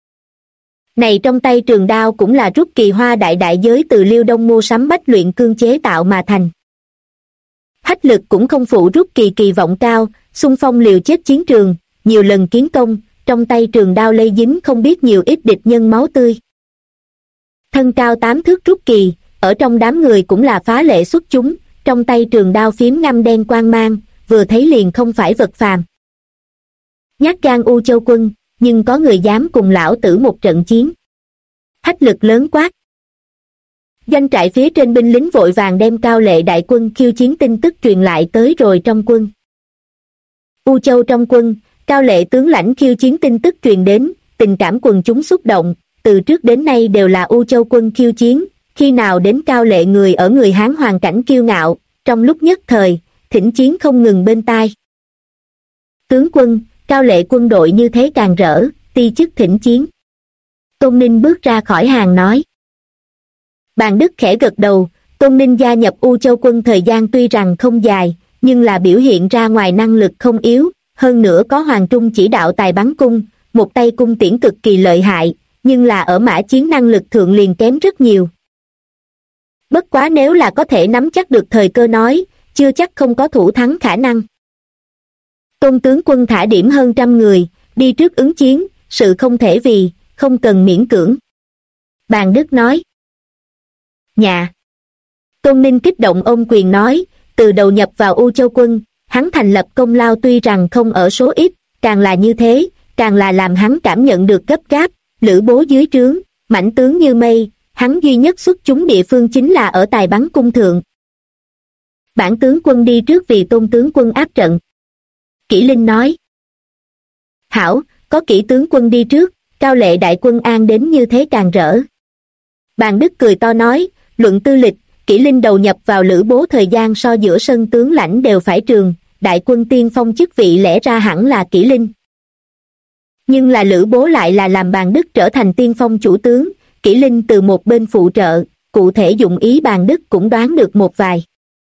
Này trong tay trường đao cũng là Rút Kỳ hoa đại đại giới từ Liêu Đông mua sắm bách luyện cương chế tạo mà thành. Hách Lực cũng không phụ Rút Kỳ kỳ vọng cao, xung phong liều chết chiến trường, nhiều lần kiến công, trong tay trường đao lây dính không biết nhiều ít địch nhân máu tươi. Thân cao 8 thước Rút Kỳ, ở trong đám người cũng là phá lệ xuất chúng, trong tay trường đao phím ngăm đen quang mang, vừa thấy liền không phải vật phàm. Nhát gan U Châu quân, nhưng có người dám cùng lão tử một trận chiến. Hách Lực lớn quát. Doanh trại phía trên binh lính vội vàng đem Cao Lệ đại quân khiêu chiến tin tức truyền lại tới rồi trong quân. U Châu trong quân, Cao Lệ tướng lãnh khiêu chiến tin tức truyền đến, tình cảm quần chúng xúc động, từ trước đến nay đều là U Châu quân khiêu chiến, khi nào đến Cao Lệ người ở người Hán hoàn cảnh kiêu ngạo, trong lúc nhất thời, thỉnh chiến không ngừng bên tai. Tướng quân, Cao Lệ quân đội như thế càng rỡ, ti chức thỉnh chiến. Tôn Ninh bước ra khỏi hàng nói. Bàn Đức khẽ gật đầu, Tôn Ninh gia nhập U Châu quân thời gian tuy rằng không dài, nhưng là biểu hiện ra ngoài năng lực không yếu, hơn nữa có Hoàng Trung chỉ đạo tài bắn cung, một tay cung tiễn cực kỳ lợi hại, nhưng là ở mã chiến năng lực thượng liền kém rất nhiều. Bất quá nếu là có thể nắm chắc được thời cơ nói, chưa chắc không có thủ thắng khả năng. Tôn tướng quân thả điểm hơn 100 người, đi trước ứng chiến, sự không thể vì, không cần miễn cưỡng. Bàn Đức nói. Nhà. Tôn Ninh kích động ôm quyền nói, từ đầu nhập vào U Châu quân, hắn thành lập công lao tuy rằng không ở số ít, càng là như thế, càng là làm hắn cảm nhận được gấp gáp, Lữ Bố dưới trướng, mãnh tướng như mây, hắn duy nhất xuất chúng địa phương chính là ở tài bắn cung thượng. Bản tướng quân đi trước vì Tôn tướng quân áp trận. Kỷ Linh nói. Hảo, có Kỷ tướng quân đi trước, Cao Lệ đại quân an đến như thế càng rỡ. Bàn Đức cười to nói, luận tư lịch, Kỷ Linh đầu nhập vào Lữ Bố thời gian so giữa sân tướng lãnh đều phải trường, đại quân tiên phong chức vị lẽ ra hẳn là Kỷ Linh. Nhưng là Lữ Bố lại là làm Bàn Đức trở thành tiên phong chủ tướng, Kỷ Linh từ một bên phụ trợ, cụ thể dụng ý Bàn Đức cũng đoán được một vài.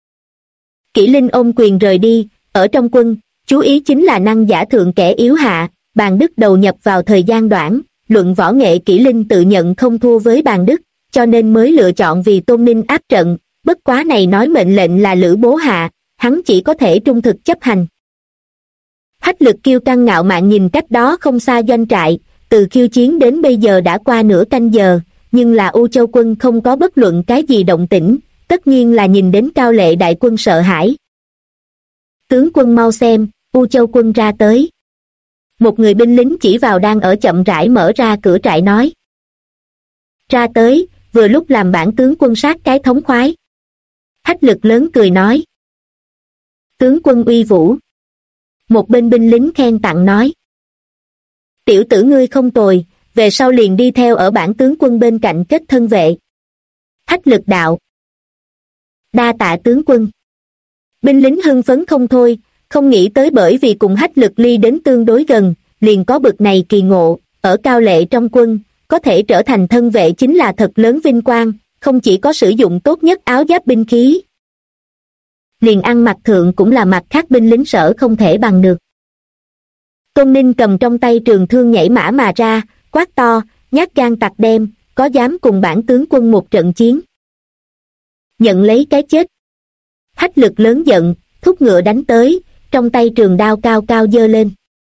Kỷ Linh ôm quyền rời đi, ở trong quân, chú ý chính là năng giả thượng kẻ yếu hạ, Bàn Đức đầu nhập vào thời gian đoạn, luận võ nghệ Kỷ Linh tự nhận không thua với Bàn Đức, cho nên mới lựa chọn vì Tôn Ninh áp trận, bất quá này nói mệnh lệnh là Lữ Bố hạ, hắn chỉ có thể trung thực chấp hành. Hách Lực kiêu căng ngạo mạn nhìn cách đó không xa doanh trại, từ khiêu chiến đến bây giờ đã qua nửa canh giờ, nhưng là U Châu quân không có bất luận cái gì động tĩnh, tất nhiên là nhìn đến Cao Lệ đại quân sợ hãi. Tướng quân mau xem, U Châu quân ra tới. Một người binh lính chỉ vào đang ở chậm rãi mở ra cửa trại nói. Ra tới, vừa lúc làm bản tướng quân sát cái thống khoái. Hách Lực lớn cười nói. Tướng quân uy vũ. Một bên binh lính khen tặng nói. Tiểu tử ngươi không tồi, về sau liền đi theo ở bản tướng quân bên cạnh kết thân vệ. Hách Lực đạo. Đa tạ tướng quân. Binh lính hưng phấn không thôi, không nghĩ tới bởi vì cùng Hách Lực ly đến tương đối gần, liền có bực này kỳ ngộ, ở Cao Lệ trong quân, có thể trở thành thân vệ chính là thật lớn vinh quang, không chỉ có sử dụng tốt nhất áo giáp binh khí. Liền ăn mặc thượng cũng là mặt khác binh lính Sở không thể bằng được. Tôn Ninh cầm trong tay trường thương nhảy mã mà ra, quát to, nhát gan tặc đem, có dám cùng bản tướng quân một trận chiến. Nhận lấy cái chết. Hách Lực lớn giận, thúc ngựa đánh tới, trong tay trường đao cao cao giơ lên.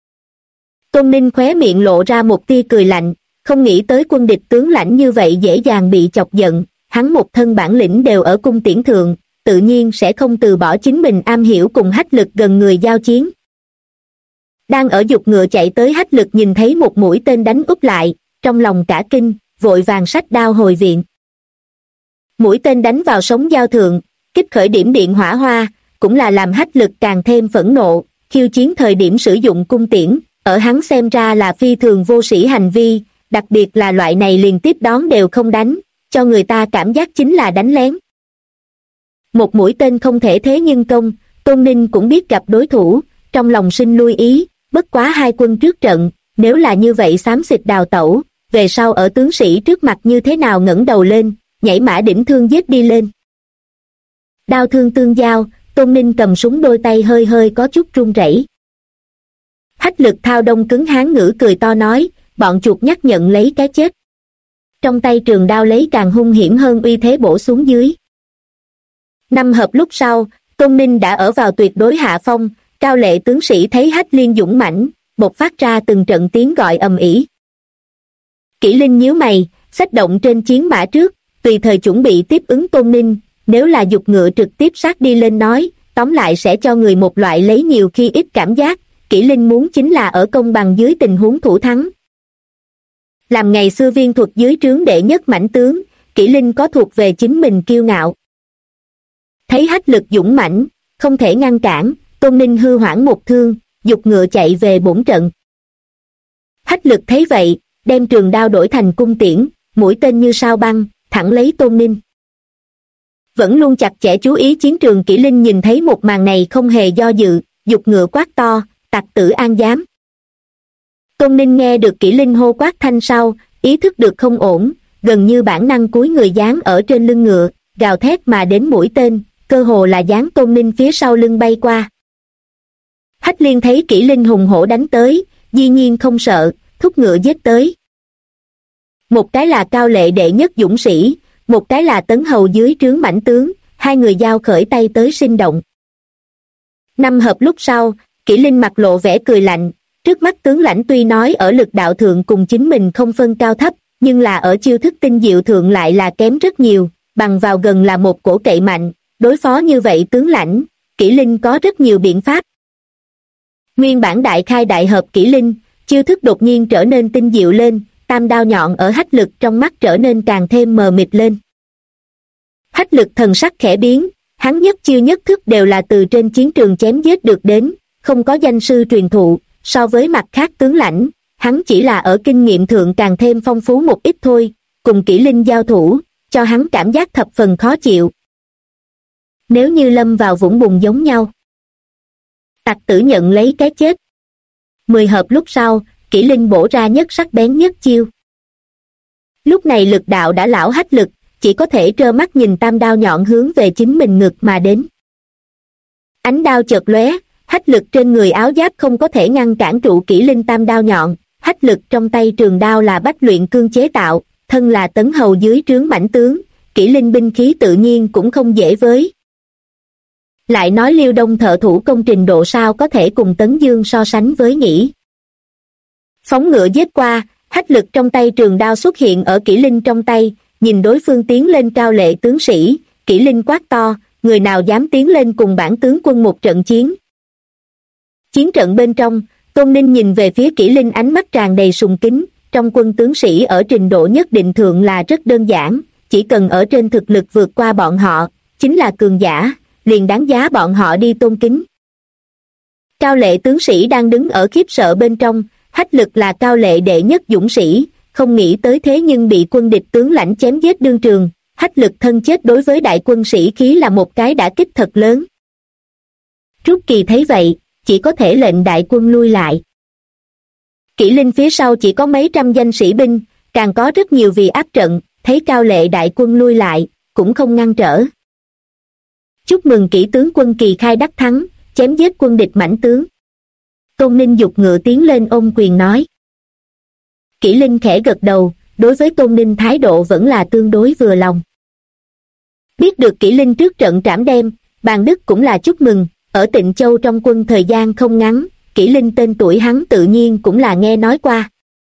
Tôn Ninh khóe miệng lộ ra một tia cười lạnh, không nghĩ tới quân địch tướng lãnh như vậy dễ dàng bị chọc giận, hắn một thân bản lĩnh đều ở cung tiễn thượng, tự nhiên sẽ không từ bỏ chính mình am hiểu cùng Hách Lực gần người giao chiến. Đang ở giục ngựa chạy tới Hách Lực nhìn thấy một mũi tên đánh úp lại, trong lòng cả kinh, vội vàng xách đao hồi viện. Mũi tên đánh vào sống giao thượng, kích khởi điểm điện hỏa hoa, cũng là làm Hách Lực càng thêm phẫn nộ, khiêu chiến thời điểm sử dụng cung tiễn, ở hắn xem ra là phi thường vô sĩ hành vi, đặc biệt là loại này liền tiếp đón đều không đánh, cho người ta cảm giác chính là đánh lén. Một mũi tên không thể thế nhưng công, Tôn Ninh cũng biết gặp đối thủ, trong lòng sinh lui ý, bất quá hai quân trước trận, nếu là như vậy xám xịt đào tẩu, về sau ở tướng sĩ trước mặt như thế nào ngẩng đầu lên, nhảy mã đỉnh thương giết đi lên. Đao thương tương giao, Tôn Ninh cầm súng đôi tay hơi hơi có chút run rẩy. Hách Lực thao đông cứng hán ngữ cười to nói, bọn chuột nhắt nhận lấy cái chết. Trong tay trường đao lấy càng hung hiểm hơn uy thế bổ xuống dưới. Năm hợp lúc sau, Tôn Ninh đã ở vào tuyệt đối hạ phong, Cao Lệ tướng sĩ thấy Hách Liên dũng mãnh, bộc phát ra từng trận tiếng gọi ầm ĩ. Kỷ Linh nhíu mày, xách động trên chiến mã trước, tùy thời chuẩn bị tiếp ứng Tôn Ninh, nếu là giục ngựa trực tiếp sát đi lên nói, tóm lại sẽ cho người một loại lấy nhiều khi ít cảm giác, Kỷ Linh muốn chính là ở công bằng dưới tình huống thủ thắng. Làm ngày xưa viên thuật dưới trướng đệ nhất mãnh tướng, Kỷ Linh có thuộc về chính mình kiêu ngạo. Thấy Hách Lực dũng mãnh, không thể ngăn cản, Tôn Ninh hư hoảng một thương, giục ngựa chạy về bổn trận. Hách Lực thấy vậy, đem trường đao đổi thành cung tiễn, mũi tên như sao băng, thẳng lấy Tôn Ninh. Vẫn luôn chặt chẽ chú ý chiến trường Kỷ Linh nhìn thấy một màn này không hề do dự, giục ngựa quát to, tặc tử an dám. Tôn Ninh nghe được Kỷ Linh hô quát thanh sau, ý thức được không ổn, gần như bản năng cúi người dán ở trên lưng ngựa, gào thét mà đến mũi tên, cơ hồ là dán Tôn Ninh phía sau lưng bay qua. Hách Liên thấy Kỷ Linh hùng hổ đánh tới, dĩ nhiên không sợ, thúc ngựa giết tới. Một cái là Cao Lệ đệ nhất dũng sĩ, một cái là Tấn Hầu dưới trướng mãnh tướng, hai người giao khởi tay tới sinh động. Năm hợp lúc sau, Kỷ Linh mặt lộ vẻ cười lạnh, trước mắt tướng lãnh tuy nói ở lực đạo thượng cùng chính mình không phân cao thấp, nhưng là ở chiêu thức tinh diệu thượng lại là kém rất nhiều, bằng vào gần là một cổ cậy mạnh, đối phó như vậy tướng lãnh, Kỷ Linh có rất nhiều biện pháp. Nguyên bản đại khai đại hợp Kỷ Linh, chiêu thức đột nhiên trở nên tinh diệu lên, tam đao nhọn ở Hách Lực trong mắt trở nên càng thêm mờ mịt lên. Hách Lực thần sắc khẽ biến, hắn nhất chiêu nhất thức đều là từ trên chiến trường chém giết được đến, không có danh sư truyền thụ, so với mặt khác tướng lãnh, hắn chỉ là ở kinh nghiệm thượng càng thêm phong phú một ít thôi, cùng Kỷ Linh giao thủ, cho hắn cảm giác thập phần khó chịu. Nếu như lâm vào vũng bùn giống nhau. Tặc tử nhận lấy cái chết. 10 hợp lúc sau, Kỷ Linh bổ ra nhất sắc bén nhất chiêu. Lúc này lực đạo đã lão Hách Lực, chỉ có thể trơ mắt nhìn tam đao nhọn hướng về chính mình ngực mà đến. Ánh đao chợt lóe, Hách Lực trên người áo giáp không có thể ngăn cản trụ Kỷ Linh tam đao nhọn, hách lực trong tay trường đao là bách luyện cương chế tạo, thân là tấn hầu dưới trướng mãnh tướng, kỷ linh binh khí tự nhiên cũng không dễ với. Lại nói Liêu Đông thợ thủ công trình độ sao có thể cùng Tấn Dương so sánh với nhỉ? Phóng ngựa giết qua, hách lực trong tay trường đao xuất hiện ở kỷ linh trong tay, nhìn đối phương tiến lên cao lệ tướng sĩ, kỷ linh quát to, người nào dám tiến lên cùng bản tướng quân một trận chiến. Chiến trận bên trong, Tôn Ninh nhìn về phía kỷ linh ánh mắt tràn đầy sùng kính, trong quân tướng sĩ ở trình độ nhất định thượng là rất đơn giản, chỉ cần ở trên thực lực vượt qua bọn họ, chính là cường giả, liền đáng giá bọn họ đi tôn kính. Cao lệ tướng sĩ đang đứng ở khiếp sợ bên trong, hách lực là cao lệ đệ nhất dũng sĩ, không nghĩ tới thế nhưng bị quân địch tướng lãnh chém giết đương trường, hách lực thân chết đối với đại quân sĩ khí là một cái đả kích thật lớn. Trúc Kỳ thấy vậy, chỉ có thể lệnh đại quân lui lại. Kỷ linh phía sau chỉ có mấy trăm danh sĩ binh, càng có rất nhiều vì áp trận, thấy cao lệ đại quân lui lại, cũng không ngăn trở. Chúc mừng Kỷ tướng quân Kỳ khai đắc thắng, chém giết quân địch mãnh tướng. Tôn Ninh giục ngựa tiến lên ôm quyền nói. Kỷ linh khẽ gật đầu, đối với Tôn Ninh thái độ vẫn là tương đối vừa lòng. Biết được Kỷ linh trước trận trảm đem, Bàn Đức cũng là chúc mừng, ở Tịnh Châu trong quân thời gian không ngắn, Kỷ linh tên tuổi hắn tự nhiên cũng là nghe nói qua.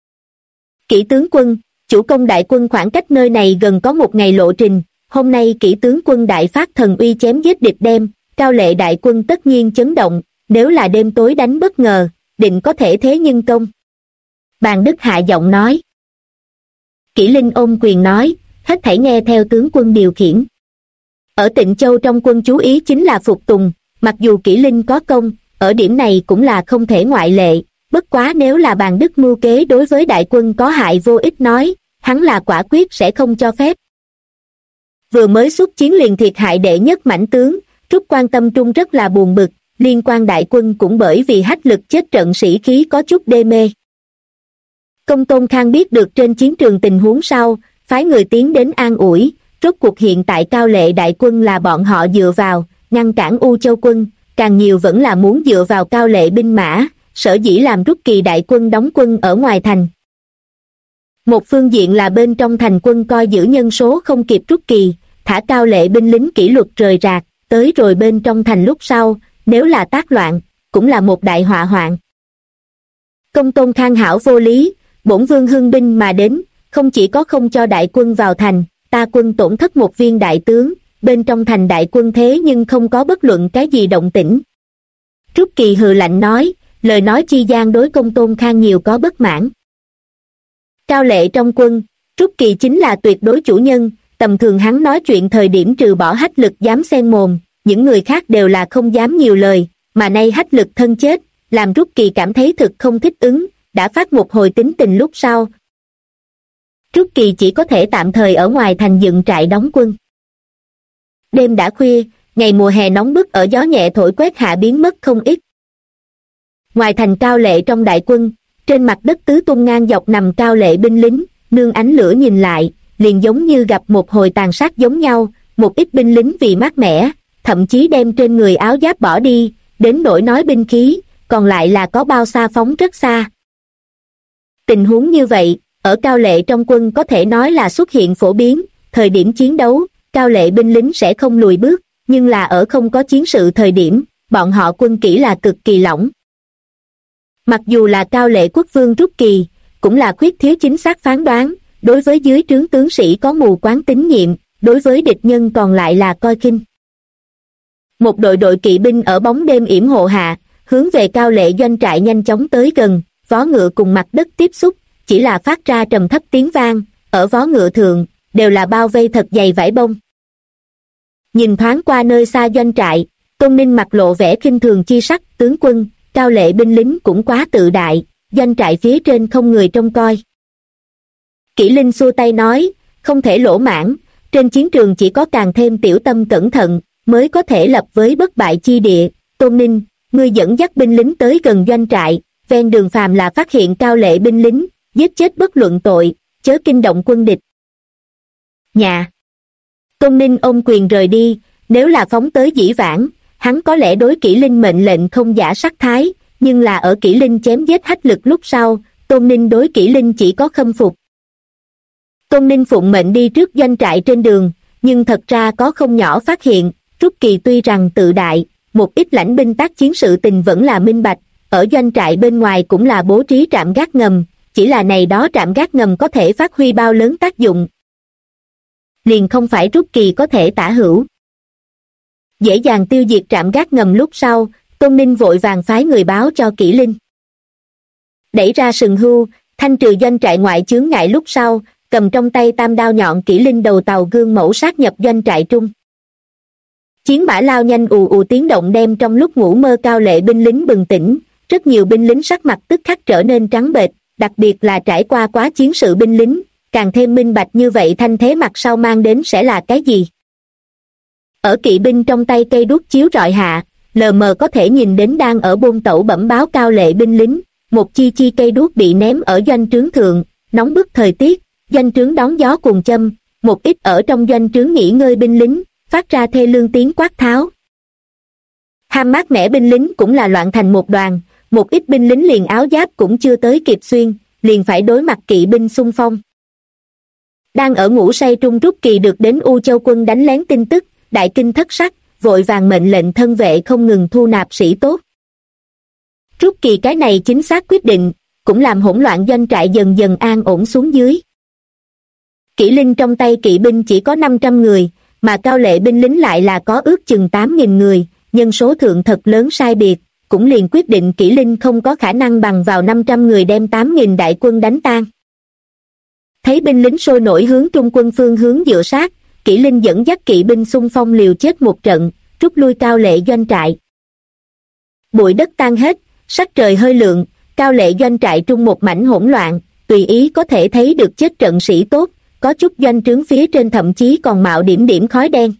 Kỷ tướng quân, chủ công đại quân khoảng cách nơi này gần có một ngày lộ trình, hôm nay Kỷ tướng quân đại phát thần uy chém giết địch đem, cao lệ đại quân tất nhiên chấn động, nếu là đêm tối đánh bất ngờ, định có thể thế nhưng công. Bàn Đức hạ giọng nói. Kỷ linh ôm quyền nói, hết thảy nghe theo tướng quân điều khiển. Ở Tịnh Châu trong quân chú ý chính là phục tùng, mặc dù Kỷ linh có công, ở điểm này cũng là không thể ngoại lệ, bất quá nếu là Bàn Đức mưu kế đối với đại quân có hại vô ích nói, hắn là quả quyết sẽ không cho phép. Vừa mới xuất chiến liền thiệt hại đệ nhất mãnh tướng, Trúc Quan tâm trung rất là buồn bực, liên quan đại quân cũng bởi vì hách lực chết trận sĩ khí có chút đê mê. Công Tôn Khang biết được trên chiến trường tình huống sau, phái người tiến đến an ủi, rốt cuộc hiện tại cao lệ đại quân là bọn họ dựa vào, ngăn cản U Châu quân, càng nhiều vẫn là muốn dựa vào cao lệ binh mã, sở dĩ làm Trúc Kỳ đại quân đóng quân ở ngoài thành. Một phương diện là bên trong thành quân coi giữ nhân số không kịp Trúc Kỳ, thả cao lệ binh lính kỷ luật rời rạc, tới rồi bên trong thành lúc sau, nếu là tác loạn, cũng là một đại họa hoạn. Công Tôn Khang hảo vô lý, bổn vương hưng binh mà đến, không chỉ có không cho đại quân vào thành, ta quân tổn thất một viên đại tướng, bên trong thành đại quân thế nhưng không có bất luận cái gì động tĩnh. Trúc Kỳ hừ lạnh nói, lời nói chi gian đối Công Tôn Khang nhiều có bất mãn. Cao lệ trong quân, Trúc Kỳ chính là tuyệt đối chủ nhân, tầm thường hắn nói chuyện thời điểm trừ bỏ hách lực dám xen mồm, những người khác đều là không dám nhiều lời, mà nay hách lực thân chết, làm Trúc Kỳ cảm thấy thực không thích ứng, đã phát một hồi tính tình lúc sau. Trúc Kỳ chỉ có thể tạm thời ở ngoài thành dựng trại đóng quân. Đêm đã khuya, ngày mùa hè nóng bức ở gió nhẹ thổi quét hạ biến mất không ít. Ngoài thành cao lệ trong đại quân, trên mặt đất tứ tung ngang dọc nằm cao lệ binh lính, nương ánh lửa nhìn lại, liền giống như gặp một hồi tàn sát giống nhau, một ít binh lính vì mát mẻ, thậm chí đem trên người áo giáp bỏ đi, đến nỗi nói binh khí, còn lại là có bao xa phóng rất xa. Tình huống như vậy, ở cao lệ trong quân có thể nói là xuất hiện phổ biến, thời điểm chiến đấu, cao lệ binh lính sẽ không lùi bước, nhưng là ở không có chiến sự thời điểm, bọn họ quân kỷ là cực kỳ lỏng. Mặc dù là cao lệ quốc vương Trúc Kỳ, cũng là khuyết thiếu chính xác phán đoán, đối với dưới trướng tướng sĩ có mù quáng tín nhiệm, đối với địch nhân còn lại là coi khinh. Một đội kỵ binh ở bóng đêm yểm hộ hạ, hướng về cao lệ doanh trại nhanh chóng tới gần, vó ngựa cùng mặt đất tiếp xúc, chỉ là phát ra trầm thấp tiếng vang, ở vó ngựa thượng, đều là bao vây thật dày vải bông. Nhìn thoáng qua nơi xa doanh trại, Tôn Ninh mặt lộ vẻ khinh thường chi sắc, tướng quân, cao lệ binh lính cũng quá tự đại, doanh trại phía trên không người trông coi. Kỷ Linh xua tay nói, không thể lỗ mãn, trên chiến trường chỉ có càng thêm tiểu tâm cẩn thận, mới có thể lập với bất bại chi địa. Tôn Ninh, ngươi dẫn dắt binh lính tới gần doanh trại, ven đường phàm là phát hiện cao lệ binh lính, giết chết bất luận tội, chớ kinh động quân địch. Nhà. Tôn Ninh ôm quyền rời đi, nếu là phóng tới dĩ vãng, hắn có lẽ đối Kỷ Linh mệnh lệnh không giả sắc thái, nhưng là ở Kỷ Linh chém giết hách lực lúc sau, Tôn Ninh đối Kỷ Linh chỉ có khâm phục. Tôn Ninh phụng mệnh đi trước doanh trại trên đường, nhưng thật ra có không nhỏ phát hiện, Trúc Kỳ tuy rằng tự đại, một ít lãnh binh tác chiến sự tình vẫn là minh bạch, ở doanh trại bên ngoài cũng là bố trí trạm gác ngầm, chỉ là này đó trạm gác ngầm có thể phát huy bao lớn tác dụng, liền không phải Trúc Kỳ có thể tả hữu. Dễ dàng tiêu diệt trạm gác ngầm lúc sau, Tôn Ninh vội vàng phái người báo cho Kỷ Linh. Đẩy ra sừng hưu, thanh trừ doanh trại ngoại chướng ngại lúc sau, cầm trong tay tam đao nhọn Kỷ Linh đầu tàu gương mẫu sát nhập doanh trại trung. Chiến mã lao nhanh ù ù tiếng động đem trong lúc ngủ mơ Cao Lệ binh lính bừng tỉnh, rất nhiều binh lính sắc mặt tức khắc trở nên trắng bệch, đặc biệt là trải qua quá chiến sự binh lính, càng thêm minh bạch như vậy thanh thế mặt sau mang đến sẽ là cái gì. Ở kỵ binh trong tay cây đuốc chiếu rọi hạ, lờ mờ có thể nhìn đến đang ở bôn tẩu bẩm báo Cao Lệ binh lính, một chi chi cây đuốc bị ném ở doanh trướng thượng, nóng bức thời tiết, doanh trướng đón gió cuồng châm, một ít ở trong doanh trướng nghỉ ngơi binh lính, phát ra thê lương tiếng quát tháo. Ham mát mẻ binh lính cũng là loạn thành một đoàn, một ít binh lính liền áo giáp cũng chưa tới kịp xuyên, liền phải đối mặt kỵ binh xung phong. Đang ở ngủ say trung Trúc Kỳ được đến U Châu quân đánh lén tin tức, đại kinh thất sắc, vội vàng mệnh lệnh thân vệ không ngừng thu nạp sĩ tốt. Trúc Kỳ cái này chính xác quyết định, cũng làm hỗn loạn doanh trại dần dần an ổn xuống dưới. Kỷ Linh trong tay kỵ binh chỉ có 500 người, mà Cao Lệ binh lính lại là có ước chừng 8.000 người, nhân số thượng thật lớn sai biệt, cũng liền quyết định Kỷ Linh không có khả năng bằng vào 500 người đem 8.000 đại quân đánh tan. Thấy binh lính sôi nổi hướng trung quân phương hướng dựa sát, Kỷ Linh dẫn dắt kỵ binh xung phong liều chết một trận, rút lui Cao Lệ doanh trại. Bụi đất tan hết, sắc trời hơi lượng, Cao Lệ doanh trại trung một mảnh hỗn loạn, tùy ý có thể thấy được chết trận sĩ tốt, có chút doanh trướng phía trên thậm chí còn mạo điểm điểm khói đen.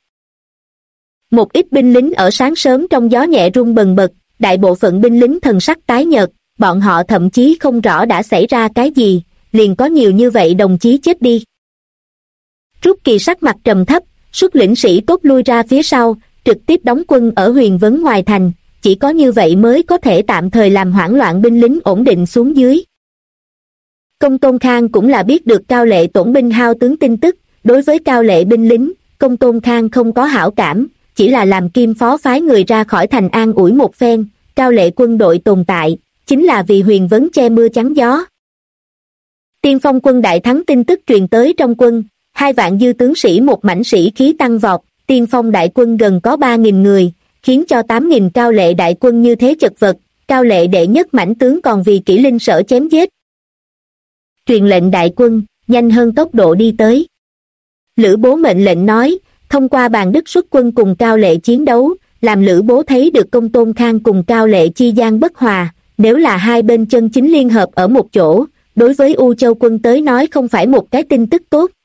Một ít binh lính ở sáng sớm trong gió nhẹ rung bần bật, đại bộ phận binh lính thần sắc tái nhợt, bọn họ thậm chí không rõ đã xảy ra cái gì, liền có nhiều như vậy đồng chí chết đi. Trúc Kỳ sắc mặt trầm thấp, xuất lĩnh sĩ tốt lui ra phía sau, trực tiếp đóng quân ở Huyền Vấn ngoài thành, chỉ có như vậy mới có thể tạm thời làm hoảng loạn binh lính ổn định xuống dưới. Công Tôn Khang cũng là biết được Cao Lệ tổn binh hao tướng tin tức, đối với Cao Lệ binh lính, Công Tôn Khang không có hảo cảm, chỉ là làm Kim Phó phái người ra khỏi thành an ủi một phen, Cao Lệ quân đội tồn tại, chính là vì Huyền Vấn che mưa chắn gió. Tiên Phong quân đại thắng tin tức truyền tới trong quân, 2 vạn dư tướng sĩ một mảnh sĩ khí tăng vọt, Tiên Phong đại quân gần có 3.000 người, khiến cho 8.000 Cao Lệ đại quân như thế chật vật, Cao Lệ đệ nhất mãnh tướng còn vì Kỷ Linh sợ chém giết. Truyền lệnh đại quân, nhanh hơn tốc độ đi tới. Lữ Bố mệnh lệnh nói, thông qua Bàn Đức xuất quân cùng Cao Lệ chiến đấu, làm Lữ Bố thấy được Công Tôn Khang cùng Cao Lệ chi gian bất hòa, nếu là hai bên chân chính liên hợp ở một chỗ, đối với U Châu quân tới nói không phải một cái tin tức tốt.